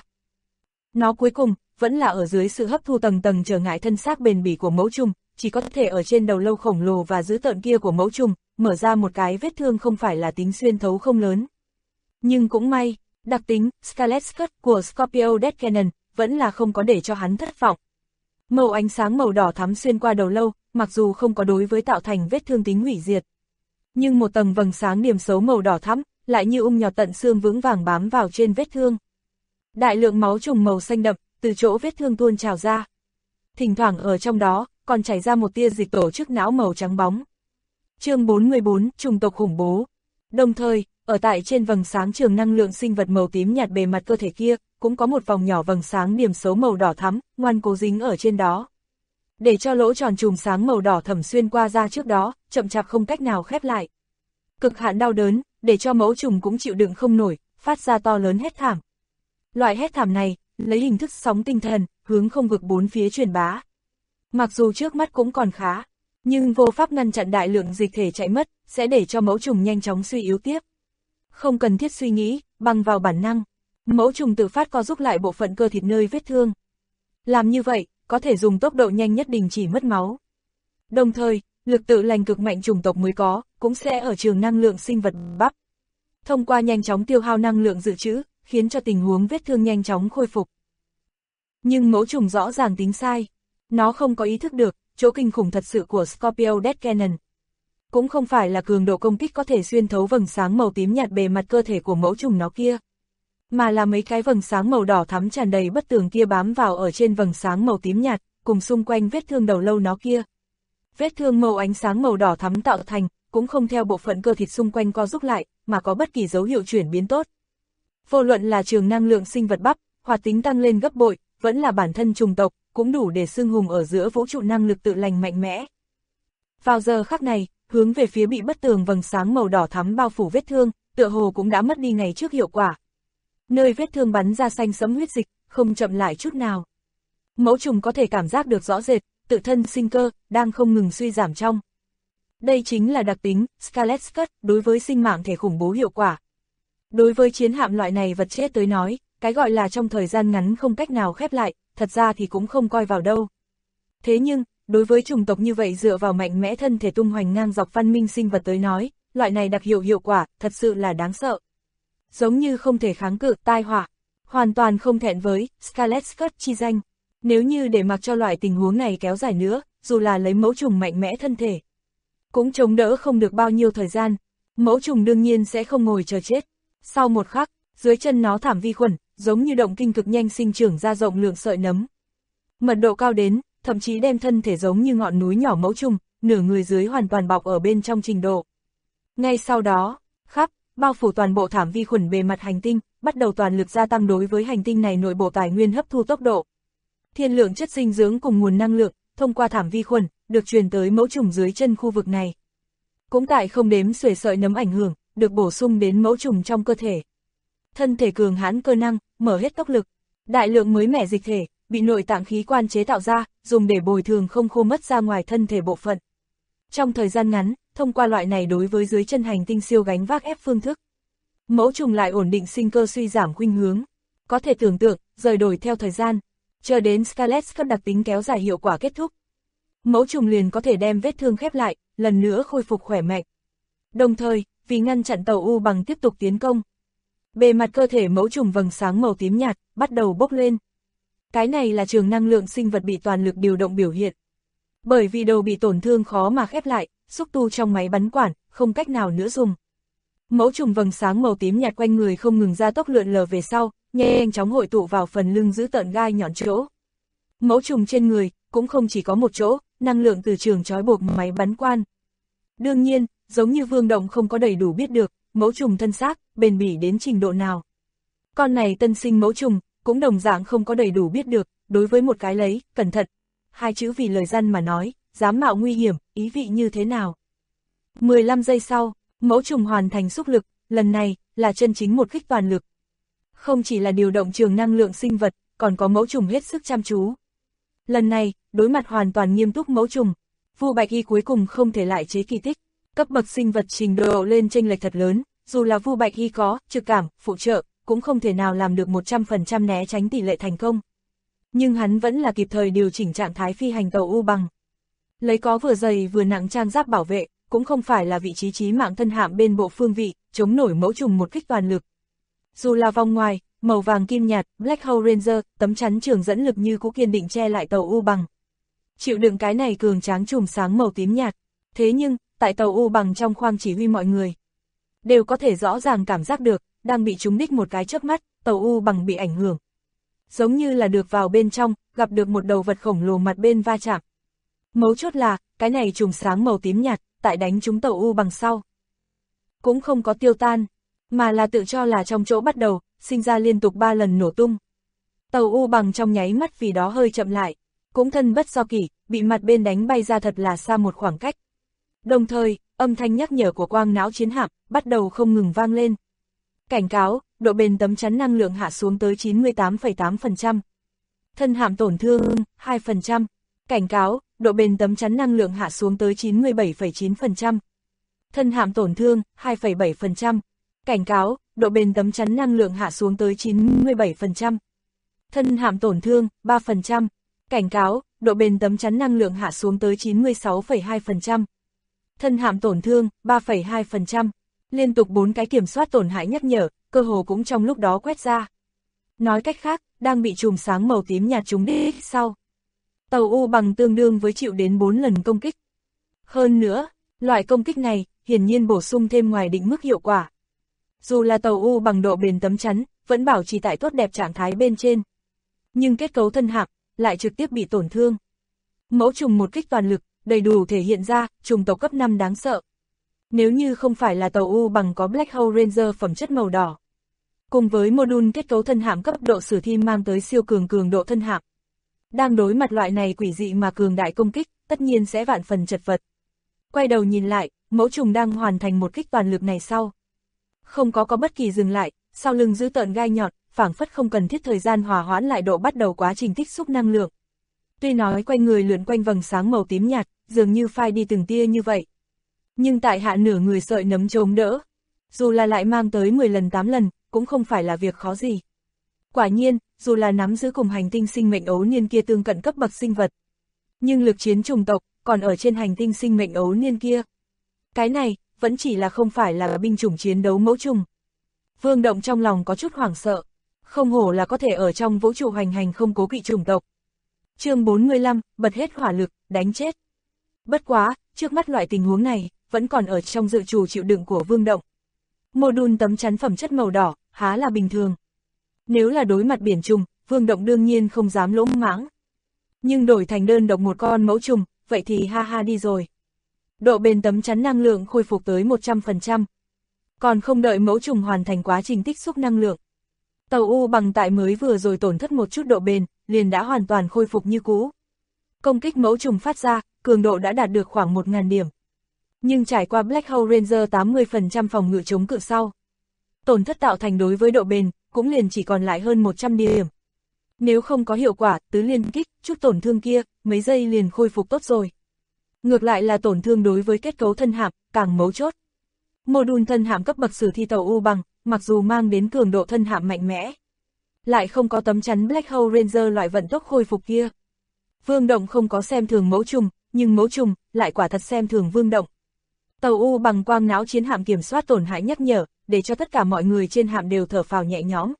Nó cuối cùng, vẫn là ở dưới sự hấp thu tầng tầng trở ngại thân xác bền bỉ của mẫu trùng, chỉ có thể ở trên đầu lâu khổng lồ và dữ tợn kia của mẫu trùng, mở ra một cái vết thương không phải là tính xuyên thấu không lớn. Nhưng cũng may, đặc tính Scarlet Cut của Scorpio Death Cannon vẫn là không có để cho hắn thất vọng. Màu ánh sáng màu đỏ thắm xuyên qua đầu lâu, mặc dù không có đối với tạo thành vết thương tính hủy diệt. Nhưng một tầng vầng sáng điểm xấu màu đỏ thắm, lại như nhọt tận xương vững vàng bám vào trên vết thương. Đại lượng máu trùng màu xanh đậm, từ chỗ vết thương tuôn trào ra. Thỉnh thoảng ở trong đó, còn chảy ra một tia dịch tổ chức não màu trắng bóng. Chương 44, trùng tộc khủng bố. Đồng thời, ở tại trên vầng sáng trường năng lượng sinh vật màu tím nhạt bề mặt cơ thể kia, cũng có một vòng nhỏ vầng sáng điểm xấu màu đỏ thắm, ngoan cố dính ở trên đó. Để cho lỗ tròn chùm sáng màu đỏ thẫm xuyên qua ra trước đó, chậm chạp không cách nào khép lại. Cực hạn đau đớn, để cho mẫu trùng cũng chịu đựng không nổi, phát ra to lớn hét thảm. Loại hét thảm này, lấy hình thức sóng tinh thần, hướng không vực bốn phía truyền bá. Mặc dù trước mắt cũng còn khá, nhưng vô pháp ngăn chặn đại lượng dịch thể chạy mất, sẽ để cho mẫu trùng nhanh chóng suy yếu tiếp. Không cần thiết suy nghĩ, bằng vào bản năng, mẫu trùng tự phát co rút lại bộ phận cơ thịt nơi vết thương. Làm như vậy, có thể dùng tốc độ nhanh nhất đình chỉ mất máu. Đồng thời, lực tự lành cực mạnh chủng tộc mới có, cũng sẽ ở trường năng lượng sinh vật bắp. Thông qua nhanh chóng tiêu hao năng lượng dự trữ, khiến cho tình huống vết thương nhanh chóng khôi phục. Nhưng mẫu trùng rõ ràng tính sai. Nó không có ý thức được, chỗ kinh khủng thật sự của Scorpio Death Cannon. Cũng không phải là cường độ công kích có thể xuyên thấu vầng sáng màu tím nhạt bề mặt cơ thể của mẫu trùng nó kia. Mà là mấy cái vầng sáng màu đỏ thắm tràn đầy bất tường kia bám vào ở trên vầng sáng màu tím nhạt, cùng xung quanh vết thương đầu lâu nó kia. Vết thương màu ánh sáng màu đỏ thắm tạo thành, cũng không theo bộ phận cơ thịt xung quanh co rút lại, mà có bất kỳ dấu hiệu chuyển biến tốt. Vô luận là trường năng lượng sinh vật bắp, hoạt tính tăng lên gấp bội, vẫn là bản thân trùng tộc, cũng đủ để xưng hùng ở giữa vũ trụ năng lực tự lành mạnh mẽ. Vào giờ khắc này, hướng về phía bị bất tường vầng sáng màu đỏ thắm bao phủ vết thương, tựa hồ cũng đã mất đi ngày trước hiệu quả. Nơi vết thương bắn ra xanh sẫm huyết dịch, không chậm lại chút nào. Mẫu trùng có thể cảm giác được rõ rệt, tự thân sinh cơ, đang không ngừng suy giảm trong. Đây chính là đặc tính, Scarlet Cut, đối với sinh mạng thể khủng bố hiệu quả. Đối với chiến hạm loại này vật chết tới nói, cái gọi là trong thời gian ngắn không cách nào khép lại, thật ra thì cũng không coi vào đâu. Thế nhưng, đối với chủng tộc như vậy dựa vào mạnh mẽ thân thể tung hoành ngang dọc văn minh sinh vật tới nói, loại này đặc hiệu quả, thật sự là đáng sợ. Giống như không thể kháng cự, tai họa, hoàn toàn không thẹn với Scarlet Cut chi danh. Nếu như để mặc cho loại tình huống này kéo dài nữa, dù là lấy mẫu trùng mạnh mẽ thân thể, cũng chống đỡ không được bao nhiêu thời gian, mẫu trùng đương nhiên sẽ không ngồi chờ chết. Sau một khắc, dưới chân nó thảm vi khuẩn, giống như động kinh cực nhanh sinh trưởng ra rộng lượng sợi nấm. Mật độ cao đến, thậm chí đem thân thể giống như ngọn núi nhỏ mẫu trùng, nửa người dưới hoàn toàn bọc ở bên trong trình độ. Ngay sau đó, bao phủ toàn bộ thảm vi khuẩn bề mặt hành tinh, bắt đầu toàn lực gia tăng đối với hành tinh này nội bộ tài nguyên hấp thu tốc độ. Thiên lượng chất dinh dưỡng cùng nguồn năng lượng, thông qua thảm vi khuẩn, được truyền tới mẫu trùng dưới chân khu vực này. Cũng tại không đếm xuể sợi nấm ảnh hưởng, được bổ sung đến mẫu trùng trong cơ thể. Thân thể cường hãn cơ năng, mở hết tốc lực. Đại lượng mới mẻ dịch thể, bị nội tạng khí quan chế tạo ra, dùng để bồi thường không khô mất ra ngoài thân thể bộ phận. Trong thời gian ngắn, thông qua loại này đối với dưới chân hành tinh siêu gánh vác ép phương thức, mẫu trùng lại ổn định sinh cơ suy giảm khuynh hướng. Có thể tưởng tượng, rời đổi theo thời gian, chờ đến Scarlet Cut đặc tính kéo dài hiệu quả kết thúc. Mẫu trùng liền có thể đem vết thương khép lại, lần nữa khôi phục khỏe mạnh. Đồng thời, vì ngăn chặn tàu U bằng tiếp tục tiến công, bề mặt cơ thể mẫu trùng vầng sáng màu tím nhạt, bắt đầu bốc lên. Cái này là trường năng lượng sinh vật bị toàn lực điều động biểu hiện. Bởi vì đầu bị tổn thương khó mà khép lại, xúc tu trong máy bắn quản, không cách nào nữa dùng. Mẫu trùng vầng sáng màu tím nhạt quanh người không ngừng ra tốc lượn lờ về sau, nhanh chóng hội tụ vào phần lưng giữ tợn gai nhọn chỗ. Mẫu trùng trên người, cũng không chỉ có một chỗ, năng lượng từ trường trói buộc máy bắn quan. Đương nhiên, giống như Vương Động không có đầy đủ biết được, mẫu trùng thân xác, bền bỉ đến trình độ nào. Con này tân sinh mẫu trùng, cũng đồng dạng không có đầy đủ biết được, đối với một cái lấy, cẩn thận. Hai chữ vì lời dân mà nói, dám mạo nguy hiểm, ý vị như thế nào. 15 giây sau, mẫu trùng hoàn thành xúc lực, lần này, là chân chính một kích toàn lực. Không chỉ là điều động trường năng lượng sinh vật, còn có mẫu trùng hết sức chăm chú. Lần này, đối mặt hoàn toàn nghiêm túc mẫu trùng, Vu Bạch Y cuối cùng không thể lại chế kỳ tích. Cấp bậc sinh vật trình độ lên chênh lệch thật lớn, dù là Vu Bạch Hy có trực cảm, phụ trợ, cũng không thể nào làm được 100% né tránh tỷ lệ thành công. Nhưng hắn vẫn là kịp thời điều chỉnh trạng thái phi hành tàu U Bằng. Lấy có vừa dày vừa nặng trang giáp bảo vệ, cũng không phải là vị trí chí mạng thân hạm bên bộ phương vị, chống nổi mẫu trùng một kích toàn lực. Dù là vòng ngoài, màu vàng kim nhạt, Black Hole Ranger, tấm chắn trường dẫn lực như cũ kiên định che lại tàu U Bằng. Chịu đựng cái này cường tráng chùm sáng màu tím nhạt. Thế nhưng, tại tàu U Bằng trong khoang chỉ huy mọi người, đều có thể rõ ràng cảm giác được, đang bị trúng đích một cái chớp mắt, tàu U Bằng bị ảnh hưởng. Giống như là được vào bên trong, gặp được một đầu vật khổng lồ mặt bên va chạm. Mấu chốt là, cái này chùm sáng màu tím nhạt, tại đánh trúng tàu U Bằng sau. Cũng không có tiêu tan, mà là tự cho là trong chỗ bắt đầu, sinh ra liên tục 3 lần nổ tung. Tàu U Bằng trong nháy mắt vì đó hơi chậm lại, cũng thân bất do kỷ, bị mặt bên đánh bay ra thật là xa một khoảng cách. Đồng thời, âm thanh nhắc nhở của quang não chiến hạm bắt đầu không ngừng vang lên. Cảnh cáo, độ bền tấm chắn năng lượng hạ xuống tới 98,8%. Thân hạm tổn thương, 2%. Cảnh cáo, độ bền tấm chắn năng lượng hạ xuống tới 97,9%. Thân hạm tổn thương, 2,7%. Cảnh cáo, độ bền tấm chắn năng lượng hạ xuống tới 97%. Thân hạm tổn thương, 3%. Cảnh cáo, độ bền tấm chắn năng lượng hạ xuống tới 96,2%. Thân hạm tổn thương, 3,2%. Liên tục 4 cái kiểm soát tổn hại nhắc nhở, cơ hồ cũng trong lúc đó quét ra. Nói cách khác, đang bị chùm sáng màu tím nhạt trúng đích sau. Tàu U Bằng tương đương với chịu đến 4 lần công kích. Hơn nữa, loại công kích này, hiển nhiên bổ sung thêm ngoài định mức hiệu quả. Dù là tàu U Bằng độ bền tấm chắn, vẫn bảo trì tại tốt đẹp trạng thái bên trên. Nhưng kết cấu thân hạm, lại trực tiếp bị tổn thương. Mẫu trùng một kích toàn lực, đầy đủ thể hiện ra, trùng tộc cấp 5 đáng sợ. Nếu như không phải là tàu U Bằng có Black Hole Ranger phẩm chất màu đỏ, cùng với module kết cấu thân hạm cấp độ sử thi mang tới siêu cường độ thân hạm, đang đối mặt loại này quỷ dị mà cường đại công kích, tất nhiên sẽ vạn phần chật vật. Quay đầu nhìn lại, mẫu trùng đang hoàn thành một kích toàn lực này sau. Không có bất kỳ dừng lại, sau lưng giữ tợn gai nhọn, phảng phất không cần thiết thời gian hòa hoãn lại độ bắt đầu quá trình tích xúc năng lượng. Tuy nói quanh người lượn quanh vầng sáng màu tím nhạt, dường như phai đi từng tia như vậy. Nhưng tại hạ nửa người sợi nấm chống đỡ, dù là lại mang tới 10 lần 8 lần, cũng không phải là việc khó gì. Quả nhiên, dù là nắm giữ cùng hành tinh sinh mệnh ấu niên kia tương cận cấp bậc sinh vật, nhưng lực chiến chủng tộc, còn ở trên hành tinh sinh mệnh ấu niên kia. Cái này, vẫn chỉ là không phải là binh chủng chiến đấu mẫu trùng. Vương Động trong lòng có chút hoảng sợ, không hổ là có thể ở trong vũ trụ hoành hành không cố kỵ chủng tộc. Chương 45, bật hết hỏa lực, đánh chết. Bất quá, trước mắt loại tình huống này, vẫn còn ở trong dự trù chịu đựng của Vương Động. Module tấm chắn phẩm chất màu đỏ, há là bình thường. Nếu là đối mặt biển trùng, Vương Động đương nhiên không dám lỗ mãng. Nhưng đổi thành đơn độc một con mẫu trùng, vậy thì ha ha đi rồi. Độ bền tấm chắn năng lượng khôi phục tới 100%. Còn không đợi mẫu trùng hoàn thành quá trình tích xúc năng lượng. Tàu U Bằng tại mới vừa rồi tổn thất một chút độ bền, liền đã hoàn toàn khôi phục như cũ. Công kích mẫu trùng phát ra, cường độ đã đạt được khoảng 1000 điểm. Nhưng trải qua Black Hole Ranger 80% phòng ngự chống cự sau. Tổn thất tạo thành đối với độ bền, cũng liền chỉ còn lại hơn 100 điểm. Nếu không có hiệu quả, tứ liên kích, chút tổn thương kia, mấy giây liền khôi phục tốt rồi. Ngược lại là tổn thương đối với kết cấu thân hạm, càng mấu chốt. Module thân hạm cấp bậc sử thi tàu U Bằng, mặc dù mang đến cường độ thân hạm mạnh mẽ, lại không có tấm chắn Black Hole Ranger loại vận tốc khôi phục kia. Vương Động không có xem thường mẫu trùng, nhưng mẫu trùng lại quả thật xem thường Vương Động. Tàu U Bằng quang não chiến hạm kiểm soát tổn hại nhắc nhở, để cho tất cả mọi người trên hạm đều thở phào nhẹ nhõm.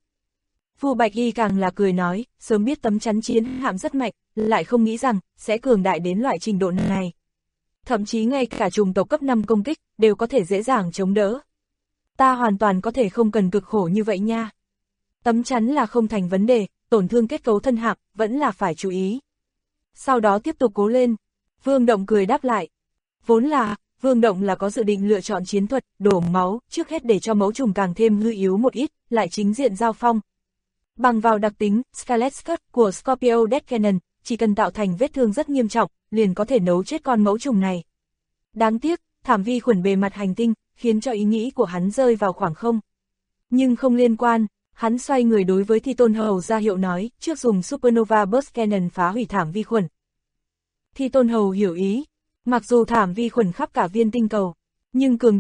Vu Bạch Y càng là cười nói, sớm biết tấm chắn chiến hạm rất mạnh, lại không nghĩ rằng sẽ cường đại đến loại trình độ này. Thậm chí ngay cả chủng tộc cấp 5 công kích đều có thể dễ dàng chống đỡ. Ta hoàn toàn có thể không cần cực khổ như vậy nha. Tấm chắn là không thành vấn đề, tổn thương kết cấu thân hạm vẫn là phải chú ý. Sau đó tiếp tục cố lên. Vương Động cười đáp lại. Vốn là, Vương Động là có dự định lựa chọn chiến thuật, đổ máu, trước hết để cho mẫu trùng càng thêm hư yếu một ít, lại chính diện giao phong. Bằng vào đặc tính, Scarlet Cut của Scorpio Death Cannon, chỉ cần tạo thành vết thương rất nghiêm trọng, liền có thể nấu chết con mẫu trùng này. Đáng tiếc, thảm vi khuẩn bề mặt hành tinh, khiến cho ý nghĩ của hắn rơi vào khoảng không. Nhưng không liên quan, hắn xoay người đối với Thi Tôn Hầu ra hiệu nói, trước dùng Supernova Burst Cannon phá hủy thảm vi khuẩn. Thi Tôn Hầu hiểu ý, mặc dù thảm vi khuẩn khắp cả viên tinh cầu, nhưng cường độ,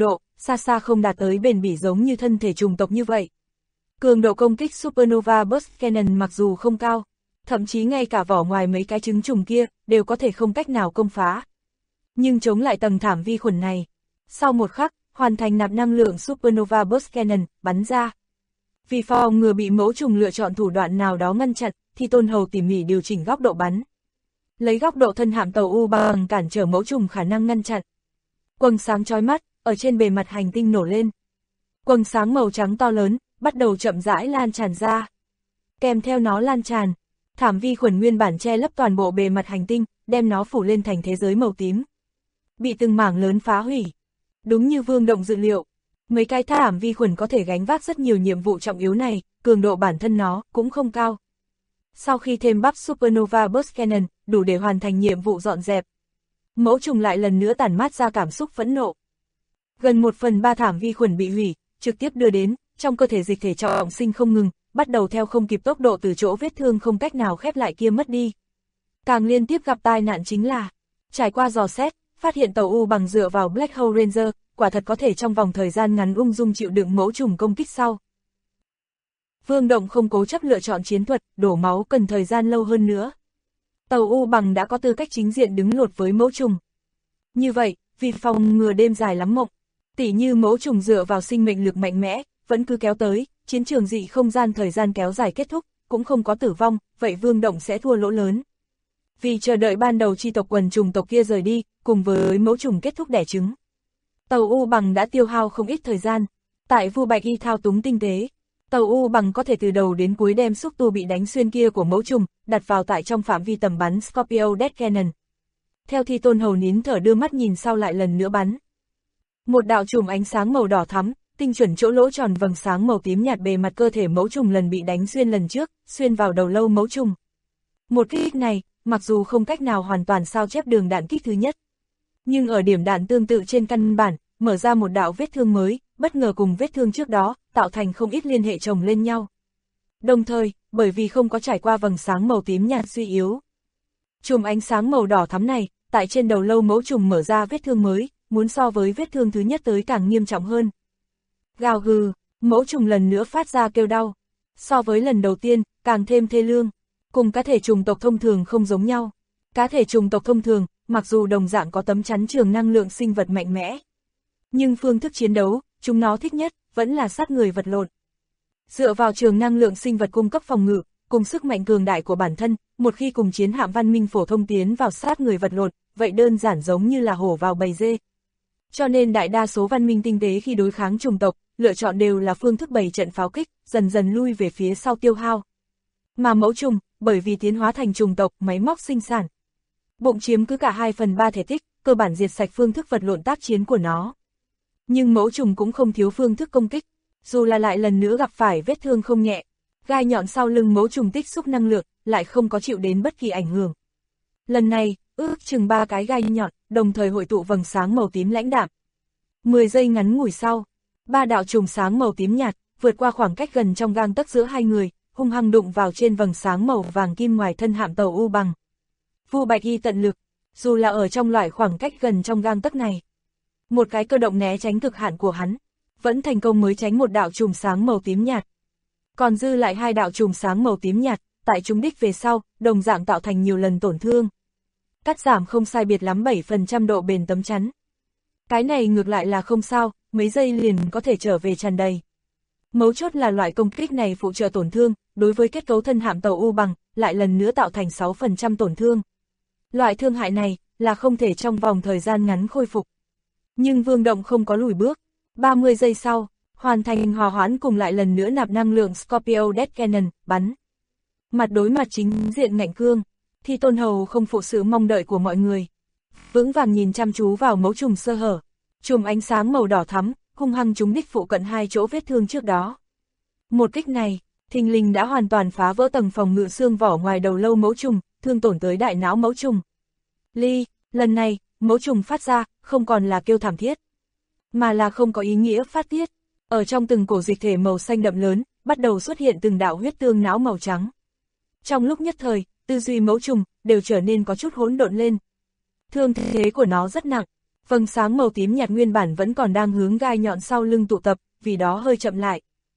xa xa không đạt tới bền bỉ giống như thân thể trùng tộc như vậy. Cường độ công kích Supernova Burst Cannon mặc dù không cao, thậm chí ngay cả vỏ ngoài mấy cái trứng trùng kia đều có thể không cách nào công phá. Nhưng chống lại tầng thảm vi khuẩn này, sau một khắc, hoàn thành nạp năng lượng Supernova Burst Cannon, bắn ra. Vì phòng ngừa bị mẫu trùng lựa chọn thủ đoạn nào đó ngăn chặn, thì Tôn Hầu tỉ mỉ điều chỉnh góc độ bắn. Lấy góc độ thân hạm tàu U bằng cản trở mẫu trùng khả năng ngăn chặn. Quầng sáng chói mắt, ở trên bề mặt hành tinh nổ lên. Quầng sáng màu trắng to lớn, bắt đầu chậm rãi lan tràn ra. Kèm theo nó lan tràn, thảm vi khuẩn nguyên bản che lấp toàn bộ bề mặt hành tinh, đem nó phủ lên thành thế giới màu tím. Bị từng mảng lớn phá hủy. Đúng như Vương Động dự liệu, mấy cái thảm vi khuẩn có thể gánh vác rất nhiều nhiệm vụ trọng yếu này, cường độ bản thân nó cũng không cao. Sau khi thêm bắp Supernova Burst Cannon, đủ để hoàn thành nhiệm vụ dọn dẹp. Mẫu trùng lại lần nữa tản mát ra cảm xúc phẫn nộ. Gần 1/3 thảm vi khuẩn bị hủy, trực tiếp đưa đến, trong cơ thể dịch thể trọng sinh không ngừng, bắt đầu theo không kịp tốc độ từ chỗ vết thương không cách nào khép lại kia mất đi. Càng liên tiếp gặp tai nạn chính là, trải qua dò xét, phát hiện tàu U bằng dựa vào Black Hole Ranger, quả thật có thể trong vòng thời gian ngắn ung dung chịu đựng mẫu trùng công kích sau. Vương Động không cố chấp lựa chọn chiến thuật, đổ máu cần thời gian lâu hơn nữa. Tàu U bằng đã có tư cách chính diện đứng lột với mẫu trùng. Như vậy, vì phòng ngừa đêm dài lắm mộng, tỉ như mẫu trùng dựa vào sinh mệnh lực mạnh mẽ, vẫn cứ kéo tới, chiến trường dị không gian thời gian kéo dài kết thúc, cũng không có tử vong, vậy Vương Động sẽ thua lỗ lớn. Vì chờ đợi ban đầu chi tộc quần trùng tộc kia rời đi, cùng với mẫu trùng kết thúc đẻ trứng, tàu U bằng đã tiêu hao không ít thời gian. Tại Vu Bạch Y thao túng tinh tế, tàu U bằng có thể từ đầu đến cuối đem xúc tu bị đánh xuyên kia của mẫu trùng, đặt vào tại trong phạm vi tầm bắn Scorpio Death Cannon. Theo thì Tôn Hầu nín thở đưa mắt nhìn sau lại lần nữa bắn. Một đạo chùm ánh sáng màu đỏ thắm, tinh chuẩn chỗ lỗ tròn vầng sáng màu tím nhạt bề mặt cơ thể mẫu trùng lần bị đánh xuyên lần trước, xuyên vào đầu lâu mẫu trùng. Một kích này, mặc dù không cách nào hoàn toàn sao chép đường đạn kích thứ nhất, nhưng ở điểm đạn tương tự trên căn bản, mở ra một đạo vết thương mới, bất ngờ cùng vết thương trước đó, tạo thành không ít liên hệ chồng lên nhau. Đồng thời, bởi vì không có trải qua vầng sáng màu tím nhạt suy yếu, chùm ánh sáng màu đỏ thắm này, tại trên đầu lâu mẫu trùng mở ra vết thương mới, muốn so với vết thương thứ nhất tới càng nghiêm trọng hơn. Gào gừ, mẫu trùng lần nữa phát ra kêu đau. So với lần đầu tiên, càng thêm thê lương. Cùng cá thể trùng tộc thông thường không giống nhau. Cá thể trùng tộc thông thường, mặc dù đồng dạng có tấm chắn trường năng lượng sinh vật mạnh mẽ, nhưng phương thức chiến đấu, chúng nó thích nhất, vẫn là sát người vật lộn. Dựa vào trường năng lượng sinh vật cung cấp phòng ngự, cùng sức mạnh cường đại của bản thân, một khi cùng chiến hạm văn minh phổ thông tiến vào sát người vật lộn, vậy đơn giản giống như là hổ vào bầy dê. Cho nên đại đa số văn minh tinh tế khi đối kháng trùng tộc, lựa chọn đều là phương thức bày trận pháo kích, dần dần lui về phía sau tiêu hao. Mà mẫu trùng, bởi vì tiến hóa thành trùng tộc, máy móc sinh sản, bụng chiếm cứ cả 2/3 thể tích, cơ bản diệt sạch phương thức vật lộn tác chiến của nó. Nhưng mẫu trùng cũng không thiếu phương thức công kích, dù là lại lần nữa gặp phải vết thương không nhẹ, gai nhọn sau lưng mẫu trùng tích xúc năng lượng, lại không có chịu đến bất kỳ ảnh hưởng. Lần này, ước chừng 3 cái gai nhọn, đồng thời hội tụ vầng sáng màu tím lãnh đạm. 10 giây ngắn ngủi sau, 3 đạo chùm sáng màu tím nhạt, vượt qua khoảng cách gần trong gang tấc giữa hai người, hung hăng đụng vào trên vầng sáng màu vàng kim ngoài thân hạm tàu U bằng. Vu Bạch Y tận lực, dù là ở trong loại khoảng cách gần trong gang tấc này, một cái cơ động né tránh cực hạn của hắn, vẫn thành công mới tránh một đạo chùm sáng màu tím nhạt. Còn dư lại 2 đạo chùm sáng màu tím nhạt, tại trúng đích về sau, đồng dạng tạo thành nhiều lần tổn thương. Cắt giảm không sai biệt lắm 7% độ bền tấm chắn. Cái này ngược lại là không sao, mấy giây liền có thể trở về tràn đầy. Mấu chốt là loại công kích này phụ trợ tổn thương, đối với kết cấu thân hạm tàu U bằng, lại lần nữa tạo thành 6% tổn thương. Loại thương hại này, là không thể trong vòng thời gian ngắn khôi phục. Nhưng Vương Động không có lùi bước. 30 giây sau, hoàn thành hòa hoãn cùng lại lần nữa nạp năng lượng Scorpio Death Cannon, bắn. Mặt đối mặt chính diện ngạnh cương, thì Tôn Hầu không phụ sự mong đợi của mọi người. Vững vàng nhìn chăm chú vào mẫu trùng sơ hở, chùm ánh sáng màu đỏ thắm, hung hăng trúng đích phụ cận 2 chỗ vết thương trước đó. Một kích này, thình lình đã hoàn toàn phá vỡ tầng phòng ngự xương vỏ ngoài đầu lâu mẫu trùng, thương tổn tới đại não mẫu trùng. Lần này, mẫu trùng phát ra, không còn là kêu thảm thiết, mà là không có ý nghĩa phát tiết. Ở trong từng cổ dịch thể màu xanh đậm lớn, bắt đầu xuất hiện từng đạo huyết tương não màu trắng. Trong lúc nhất thời, tư duy mẫu trùng đều trở nên có chút hỗn độn lên. Thương thế của nó rất nặng, Vầng sáng màu tím nhạt nguyên bản vẫn còn đang hướng gai nhọn sau lưng tụ tập, vì đó hơi chậm lại.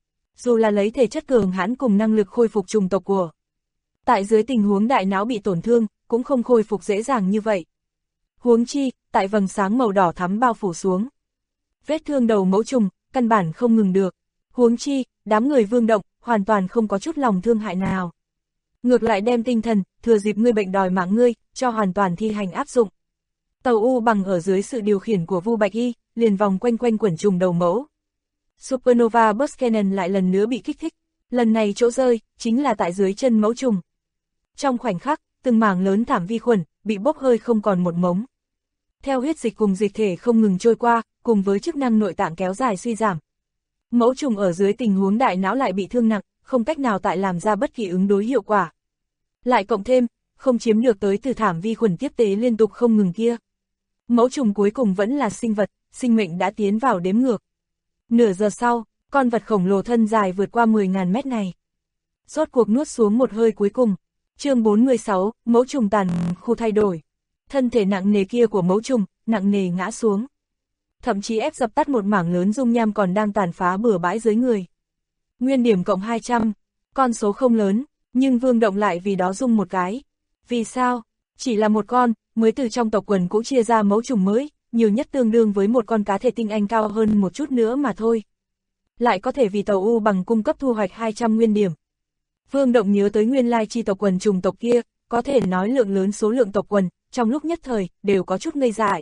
Dù là lấy thể chất cường hãn cùng năng lực khôi phục trùng tộc của tại dưới tình huống đại não bị tổn thương, cũng không khôi phục dễ dàng như vậy. Huống chi, tại vầng sáng màu đỏ thắm bao phủ xuống. Vết thương đầu mẫu trùng, căn bản không ngừng được. Huống chi, đám người Vương Động, hoàn toàn không có chút lòng thương hại nào. Ngược lại đem tinh thần, thừa dịp ngươi bệnh đòi mạng ngươi, cho hoàn toàn thi hành áp dụng. Tàu U Bằng ở dưới sự điều khiển của Vu Bạch Y, liền vòng quanh quẩn trùng đầu mẫu. Supernova Burst Cannon lại lần nữa bị kích thích, lần này chỗ rơi, chính là tại dưới chân mẫu trùng. Trong khoảnh khắc, từng mảng lớn thảm vi khuẩn, bị bốc hơi không còn một mống. Theo huyết dịch cùng dịch thể không ngừng trôi qua, cùng với chức năng nội tạng kéo dài suy giảm. Mẫu trùng ở dưới tình huống đại não lại bị thương nặng, không cách nào tại làm ra bất kỳ ứng đối hiệu quả. Lại cộng thêm, không chiếm được tới từ thảm vi khuẩn tiếp tế liên tục không ngừng kia. Mẫu trùng cuối cùng vẫn là sinh vật, sinh mệnh đã tiến vào đếm ngược. Nửa giờ sau, con vật khổng lồ thân dài vượt qua 10.000 mét này. Rốt cuộc nuốt xuống một hơi cuối cùng. Chương 46, mẫu trùng tàn khu thay đổi. Thân thể nặng nề kia của mẫu trùng, nặng nề ngã xuống. Thậm chí ép dập tắt một mảng lớn dung nham còn đang tàn phá bừa bãi dưới người. Nguyên điểm cộng 200, con số không lớn, nhưng Vương Động lại vì đó rung một cái. Vì sao? Chỉ là một con, mới từ trong tộc quần cũng chia ra mẫu trùng mới, nhiều nhất tương đương với một con cá thể tinh anh cao hơn một chút nữa mà thôi. Lại có thể vì tàu U Bằng cung cấp thu hoạch 200 nguyên điểm. Vương Động nhớ tới nguyên lai chi tộc quần trùng tộc kia, có thể nói lượng lớn số lượng tộc quần, trong lúc nhất thời, đều có chút ngây dại.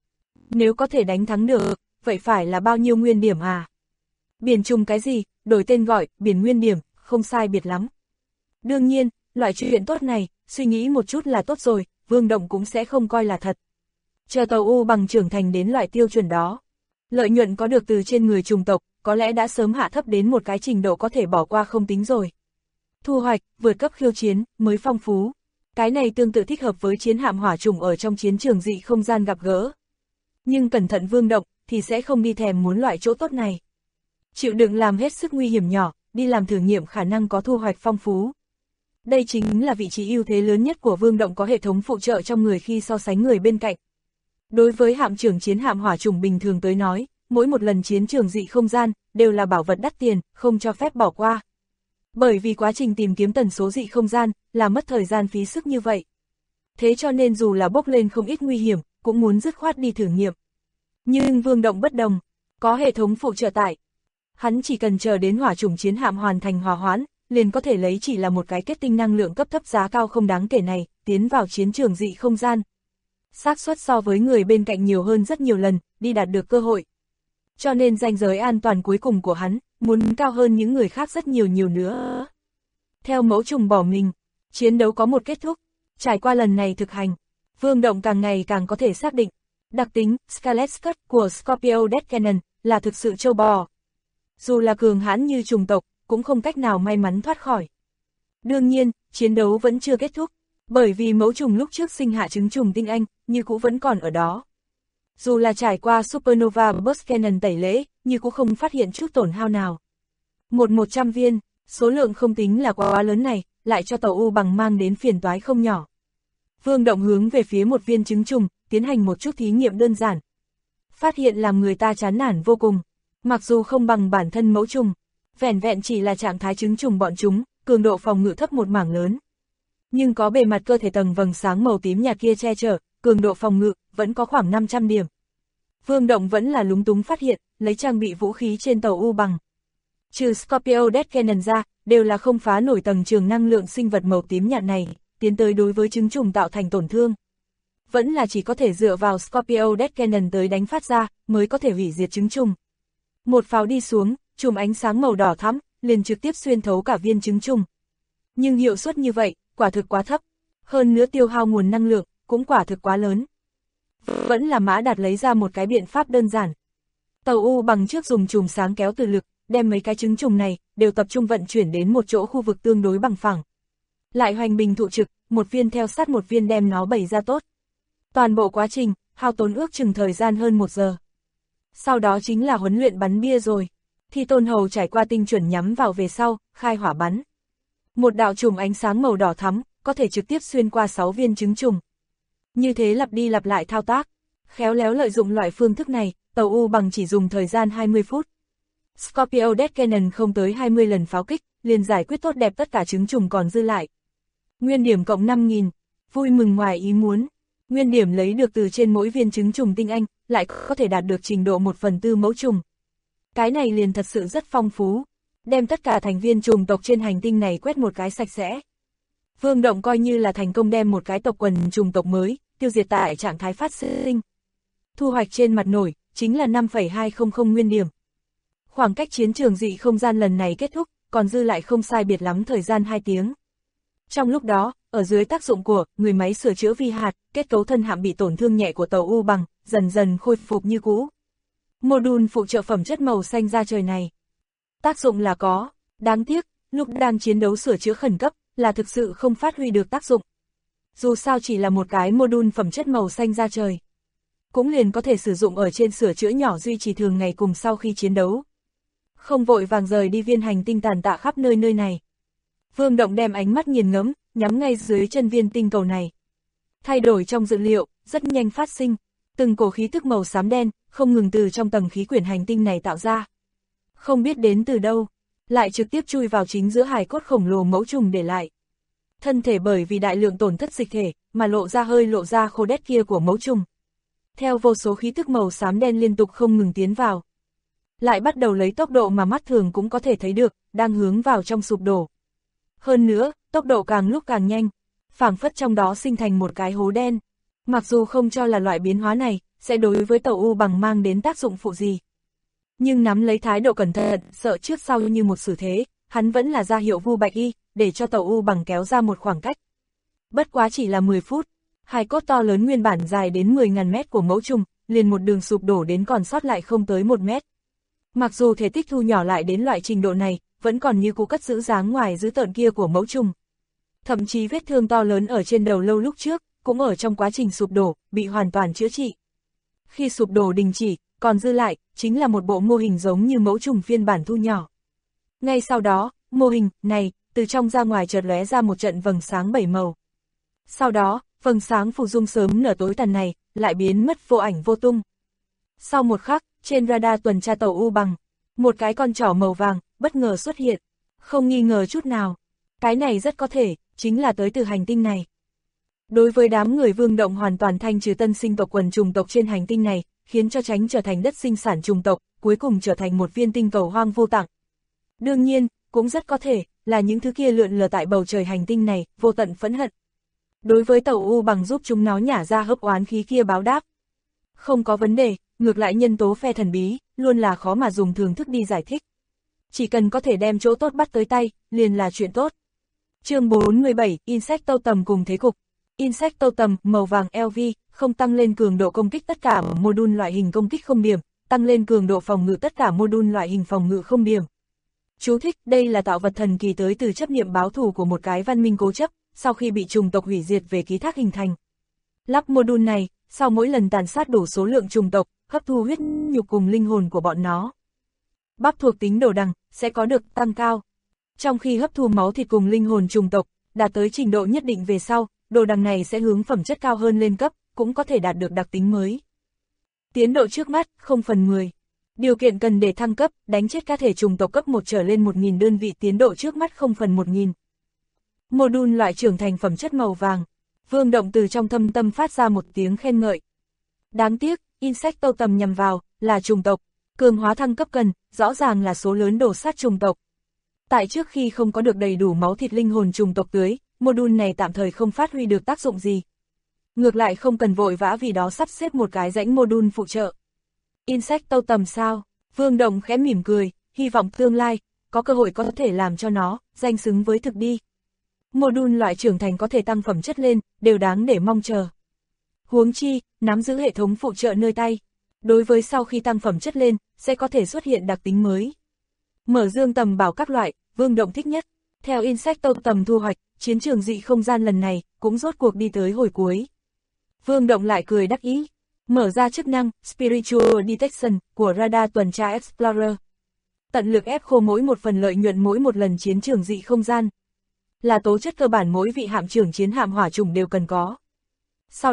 Nếu có thể đánh thắng được, vậy phải là bao nhiêu nguyên điểm à? Biển trùng cái gì, đổi tên gọi, biển nguyên điểm, không sai biệt lắm. Đương nhiên, loại chuyện tốt này, suy nghĩ một chút là tốt rồi, Vương Động cũng sẽ không coi là thật. Chờ tàu U Bằng trưởng thành đến loại tiêu chuẩn đó. Lợi nhuận có được từ trên người trùng tộc, có lẽ đã sớm hạ thấp đến một cái trình độ có thể bỏ qua không tính rồi. Thu hoạch, vượt cấp khiêu chiến, mới phong phú. Cái này tương tự thích hợp với chiến hạm hỏa trùng ở trong chiến trường dị không gian gặp gỡ. Nhưng cẩn thận Vương Động, thì sẽ không đi thèm muốn loại chỗ tốt này. Chịu đựng làm hết sức nguy hiểm nhỏ, đi làm thử nghiệm khả năng có thu hoạch phong phú. Đây chính là vị trí ưu thế lớn nhất của Vương Động có hệ thống phụ trợ trong người khi so sánh người bên cạnh. Đối với hạm trưởng chiến hạm hỏa trùng bình thường tới nói, mỗi một lần chiến trường dị không gian, đều là bảo vật đắt tiền, không cho phép bỏ qua. Bởi vì quá trình tìm kiếm tần số dị không gian, là mất thời gian phí sức như vậy. Thế cho nên dù là bốc lên không ít nguy hiểm, cũng muốn dứt khoát đi thử nghiệm. Nhưng Vương Động bất đồng, có hệ thống phụ trợ tại. Hắn chỉ cần chờ đến hỏa trùng chiến hạm hoàn thành hòa hoãn, liền có thể lấy chỉ là một cái kết tinh năng lượng cấp thấp giá cao không đáng kể này, tiến vào chiến trường dị không gian. Xác suất so với người bên cạnh nhiều hơn rất nhiều lần, đi đạt được cơ hội. Cho nên ranh giới an toàn cuối cùng của hắn, muốn cao hơn những người khác rất nhiều nữa. Theo mẫu trùng bỏ mình, chiến đấu có một kết thúc. Trải qua lần này thực hành, Vương Động càng ngày càng có thể xác định, đặc tính Scarlet Scud của Scorpio Death Cannon là thực sự trâu bò. Dù là cường hãn như trùng tộc, cũng không cách nào may mắn thoát khỏi. Đương nhiên, chiến đấu vẫn chưa kết thúc, bởi vì mẫu trùng lúc trước sinh hạ trứng trùng tinh anh, như cũ vẫn còn ở đó. Dù là trải qua Supernova Burst Cannon tẩy lễ, như cũng không phát hiện chút tổn hao nào. 100 viên, số lượng không tính là quá lớn này, lại cho tàu U Bằng mang đến phiền toái không nhỏ. Vương Động hướng về phía một viên trứng trùng, tiến hành một chút thí nghiệm đơn giản. Phát hiện làm người ta chán nản vô cùng, mặc dù không bằng bản thân mẫu trùng, vẻn vẹn chỉ là trạng thái trứng trùng bọn chúng, cường độ phòng ngự thấp một mảng lớn. Nhưng có bề mặt cơ thể tầng vầng sáng màu tím nhạt kia che chở, cường độ phòng ngự vẫn có khoảng 500 điểm. Vương Động vẫn là lúng túng phát hiện, lấy trang bị vũ khí trên tàu U Bằng. Trừ Scorpio Death Cannon ra, đều là không phá nổi tầng trường năng lượng sinh vật màu tím nhạt này, tiến tới đối với trứng trùng tạo thành tổn thương. Vẫn là chỉ có thể dựa vào Scorpio Death Cannon tới đánh phát ra, mới có thể hủy diệt trứng trùng. Một pháo đi xuống, chùm ánh sáng màu đỏ thắm, liền trực tiếp xuyên thấu cả viên trứng trùng. Nhưng hiệu suất như vậy, quả thực quá thấp. Hơn nữa tiêu hao nguồn năng lượng, cũng quả thực quá lớn. Vẫn là Mã Đạt lấy ra một cái biện pháp đơn giản. Tàu U Bằng trước dùng chùm sáng kéo từ lực, đem mấy cái trứng trùng này, đều tập trung vận chuyển đến một chỗ khu vực tương đối bằng phẳng. Lại hoành bình thụ trực, một viên theo sát một viên đem nó bày ra tốt. Toàn bộ quá trình, hao tốn ước chừng thời gian hơn 1 giờ. Sau đó chính là huấn luyện bắn bia rồi. Thì Tôn Hầu trải qua tinh chuẩn nhắm vào về sau, khai hỏa bắn. Một đạo chùm ánh sáng màu đỏ thắm, có thể trực tiếp xuyên qua 6 viên trứng trùng. Như thế lặp đi lặp lại thao tác, Khéo léo lợi dụng loại phương thức này, tàu U bằng chỉ dùng thời gian 20 phút. Scorpio Death Cannon không tới 20 lần pháo kích, liền giải quyết tốt đẹp tất cả trứng trùng còn dư lại. Nguyên điểm cộng 5.000, vui mừng ngoài ý muốn. Nguyên điểm lấy được từ trên mỗi viên trứng trùng tinh anh, lại có thể đạt được trình độ 1/4 mẫu trùng. Cái này liền thật sự rất phong phú, đem tất cả thành viên trùng tộc trên hành tinh này quét một cái sạch sẽ. Vương Động coi như là thành công đem một cái tộc quần trùng tộc mới, tiêu diệt tại trạng thái phát sinh. Thu hoạch trên mặt nổi, chính là 5,200 nguyên điểm. Khoảng cách chiến trường dị không gian lần này kết thúc, còn dư lại không sai biệt lắm thời gian 2 tiếng. Trong lúc đó, ở dưới tác dụng của người máy sửa chữa vi hạt, kết cấu thân hạm bị tổn thương nhẹ của tàu U bằng, dần dần khôi phục như cũ. Mô-đun phụ trợ phẩm chất màu xanh ra trời này. Tác dụng là có, đáng tiếc, lúc đang chiến đấu sửa chữa khẩn cấp, là thực sự không phát huy được tác dụng. Dù sao chỉ là một cái mô-đun phẩm chất màu xanh ra trời. Cũng liền có thể sử dụng ở trên sửa chữa nhỏ duy trì thường ngày cùng sau khi chiến đấu. Không vội vàng rời đi viên hành tinh tàn tạ khắp nơi này. Vương Động đem ánh mắt nghiền ngẫm, nhắm ngay dưới chân viên tinh cầu này. Thay đổi trong dữ liệu, rất nhanh phát sinh. Từng cổ khí tức màu xám đen, không ngừng từ trong tầng khí quyển hành tinh này tạo ra. Không biết đến từ đâu, lại trực tiếp chui vào chính giữa hài cốt khổng lồ mẫu trùng để lại. Thân thể bởi vì đại lượng tổn thất dịch thể, mà lộ ra khô đét kia của mẫu trùng. Theo vô số khí tức màu xám đen liên tục không ngừng tiến vào. Lại bắt đầu lấy tốc độ mà mắt thường cũng có thể thấy được, đang hướng vào trong sụp đổ. Hơn nữa, tốc độ càng lúc càng nhanh, phảng phất trong đó sinh thành một cái hố đen. Mặc dù không cho là loại biến hóa này, sẽ đối với tàu U bằng mang đến tác dụng phụ gì. Nhưng nắm lấy thái độ cẩn thận, sợ trước sau như một xử thế, hắn vẫn là ra hiệu Vu Bạch Y, để cho tàu U bằng kéo ra một khoảng cách. Bất quá chỉ là 10 phút, hài cốt to lớn nguyên bản dài đến 10.000 mét của mẫu trùng, liền một đường sụp đổ đến còn sót lại không tới 1 mét. Mặc dù thể tích thu nhỏ lại đến loại trình độ này, vẫn còn như cũ cất giữ dáng ngoài dữ tợn kia của mẫu trùng. Thậm chí vết thương to lớn ở trên đầu lâu lúc trước, cũng ở trong quá trình sụp đổ, bị hoàn toàn chữa trị. Khi sụp đổ đình chỉ, còn dư lại, chính là một bộ mô hình giống như mẫu trùng phiên bản thu nhỏ. Ngay sau đó, mô hình này, từ trong ra ngoài chợt lóe ra một trận vầng sáng 7 màu. Sau đó, vầng sáng phù dung sớm nở tối tàn này, lại biến mất vô ảnh vô tung. Sau một khắc, trên radar tuần tra tàu U bằng, một cái con trỏ màu vàng, bất ngờ xuất hiện. Không nghi ngờ chút nào, cái này rất có thể, chính là tới từ hành tinh này. Đối với đám người Vương Động hoàn toàn thanh trừ tân sinh tộc quần trùng tộc trên hành tinh này, khiến cho tránh trở thành đất sinh sản trùng tộc, cuối cùng trở thành một viên tinh cầu hoang vô tặng. Đương nhiên, cũng rất có thể, là những thứ kia lượn lờ tại bầu trời hành tinh này, vô tận phẫn hận. Đối với tàu U bằng giúp chúng nó nhả ra hấp oán khí kia báo đáp. Không có vấn đề, ngược lại nhân tố phe thần bí, luôn là khó mà dùng thường thức đi giải thích. Chỉ cần có thể đem chỗ tốt bắt tới tay, liền là chuyện tốt. Chương 47, Insect Totem cùng thế cục. Insect Totem màu vàng LV, không tăng lên cường độ công kích tất cả mô-đun loại hình công kích không điểm, tăng lên cường độ phòng ngự tất cả mô-đun loại hình phòng ngự không điểm. Chú thích, đây là tạo vật thần kỳ tới từ chấp niệm báo thù của một cái văn minh cố chấp, sau khi bị trùng tộc hủy diệt về ký thác hình thành. Lắp mô-đun này, sau mỗi lần tàn sát đủ số lượng trùng tộc, hấp thu huyết nhục cùng linh hồn của bọn nó. Bắp thuộc tính đồ đằng, sẽ có được tăng cao. Trong khi hấp thu máu thịt cùng linh hồn trùng tộc, đạt tới trình độ nhất định về sau, đồ đằng này sẽ hướng phẩm chất cao hơn lên cấp, cũng có thể đạt được đặc tính mới. Tiến độ trước mắt, 0/10. Điều kiện cần để thăng cấp, đánh chết cá thể trùng tộc cấp 1 trở lên 1.000 đơn vị, tiến độ trước mắt 0/1000. Mô-đun loại trưởng thành phẩm chất màu vàng. Vương Động từ trong thâm tâm phát ra một tiếng khen ngợi. Đáng tiếc, Insect Totem nhằm vào, là trùng tộc. Cường hóa thăng cấp cần, rõ ràng là số lớn đổ sát trùng tộc. Tại trước khi không có được đầy đủ máu thịt linh hồn trùng tộc tưới, mô-đun này tạm thời không phát huy được tác dụng gì. Ngược lại không cần vội vã vì đó sắp xếp một cái rãnh mô-đun phụ trợ. Insect Totem sao? Vương Động khẽ mỉm cười, hy vọng tương lai, có cơ hội có thể làm cho nó, danh xứng với thực đi. Mô-đun loại trưởng thành có thể tăng phẩm chất lên, đều đáng để mong chờ. Huống chi, nắm giữ hệ thống phụ trợ nơi tay. Đối với sau khi tăng phẩm chất lên, sẽ có thể xuất hiện đặc tính mới. Mở dương tầm bảo các loại, Vương Động thích nhất. Theo Insect Totem thu hoạch, chiến trường dị không gian lần này, cũng rốt cuộc đi tới hồi cuối. Vương Động lại cười đắc ý. Mở ra chức năng Spiritual Detection của radar tuần tra Explorer. Tận lực ép khô mỗi một phần lợi nhuận mỗi một lần chiến trường dị không gian. Là tố chất cơ bản mỗi vị hạm trưởng chiến hạm hỏa trùng đều cần có. Sau đó,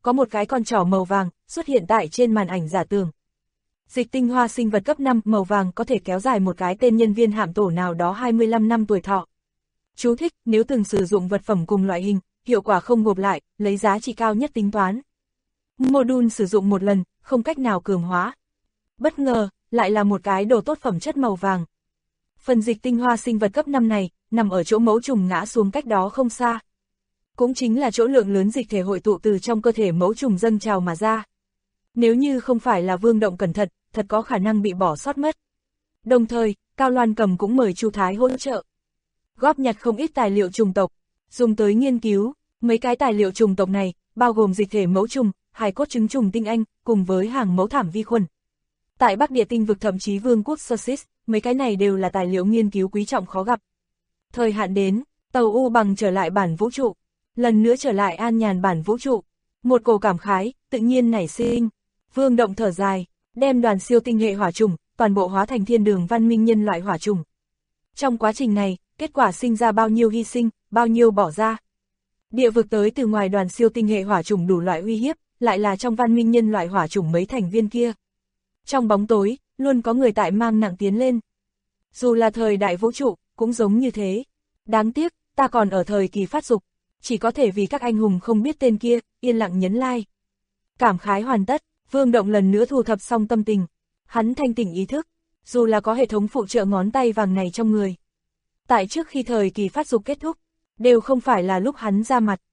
có một cái con trỏ màu vàng xuất hiện tại trên màn ảnh giả tưởng. Dịch tinh hoa sinh vật cấp 5 màu vàng có thể kéo dài một cái tên nhân viên hạm tổ nào đó 25 năm tuổi thọ. Chú thích, nếu từng sử dụng vật phẩm cùng loại hình, hiệu quả không gộp lại, lấy giá trị cao nhất tính toán. Module sử dụng một lần, không cách nào cường hóa. Bất ngờ, lại là một cái đồ tốt phẩm chất màu vàng. Phần dịch tinh hoa sinh vật cấp 5 này, nằm ở chỗ mẫu trùng ngã xuống cách đó không xa. Cũng chính là chỗ lượng lớn dịch thể hội tụ từ trong cơ thể mẫu trùng dâng trào mà ra. Nếu như không phải là Vương Động cẩn thận, thật có khả năng bị bỏ sót mất. Đồng thời, Cao Loan Cầm cũng mời Chu Thái hỗ trợ. Góp nhặt không ít tài liệu trùng tộc, dùng tới nghiên cứu. Mấy cái tài liệu trùng tộc này, bao gồm dịch thể mẫu trùng, hài cốt trứng trùng tinh anh, cùng với hàng mẫu thảm vi khuẩn. Tại Bắc Địa tinh vực thậm chí Vương quốc Sosis, mấy cái này đều là tài liệu nghiên cứu quý trọng khó gặp. Thời hạn đến, tàu U Bằng trở lại bản vũ trụ, lần nữa trở lại an nhàn bản vũ trụ. Một cổ cảm khái, tự nhiên nảy sinh. Vương Động thở dài, đem đoàn siêu tinh hệ hỏa trùng, toàn bộ hóa thành thiên đường văn minh nhân loại hỏa trùng. Trong quá trình này, kết quả sinh ra bao nhiêu hy sinh, bao nhiêu bỏ ra. Địa vực tới từ ngoài đoàn siêu tinh hệ hỏa trùng đủ loại uy hiếp, lại là trong văn minh nhân loại hỏa trùng mấy thành viên kia. Trong bóng tối, luôn có người tại mang nặng tiến lên. Dù là thời đại vũ trụ, cũng giống như thế. Đáng tiếc, ta còn ở thời kỳ phát dục, chỉ có thể vì các anh hùng không biết tên kia, yên lặng nhấn like. Cảm khái hoàn tất, Vương Động lần nữa thu thập xong tâm tình. Hắn thanh tỉnh ý thức, dù là có hệ thống phụ trợ ngón tay vàng này trong người. Tại trước khi thời kỳ phát dục kết thúc, đều không phải là lúc hắn ra mặt.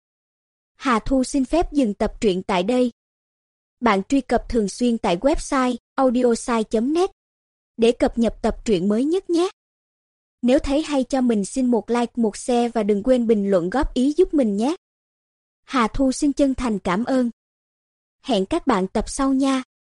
Hà Thu xin phép dừng tập truyện tại đây. Bạn truy cập thường xuyên tại website audiosai.net để cập nhật tập truyện mới nhất nhé. Nếu thấy hay cho mình xin một like, một share và đừng quên bình luận góp ý giúp mình nhé. Hà Thu xin chân thành cảm ơn. Hẹn các bạn tập sau nha.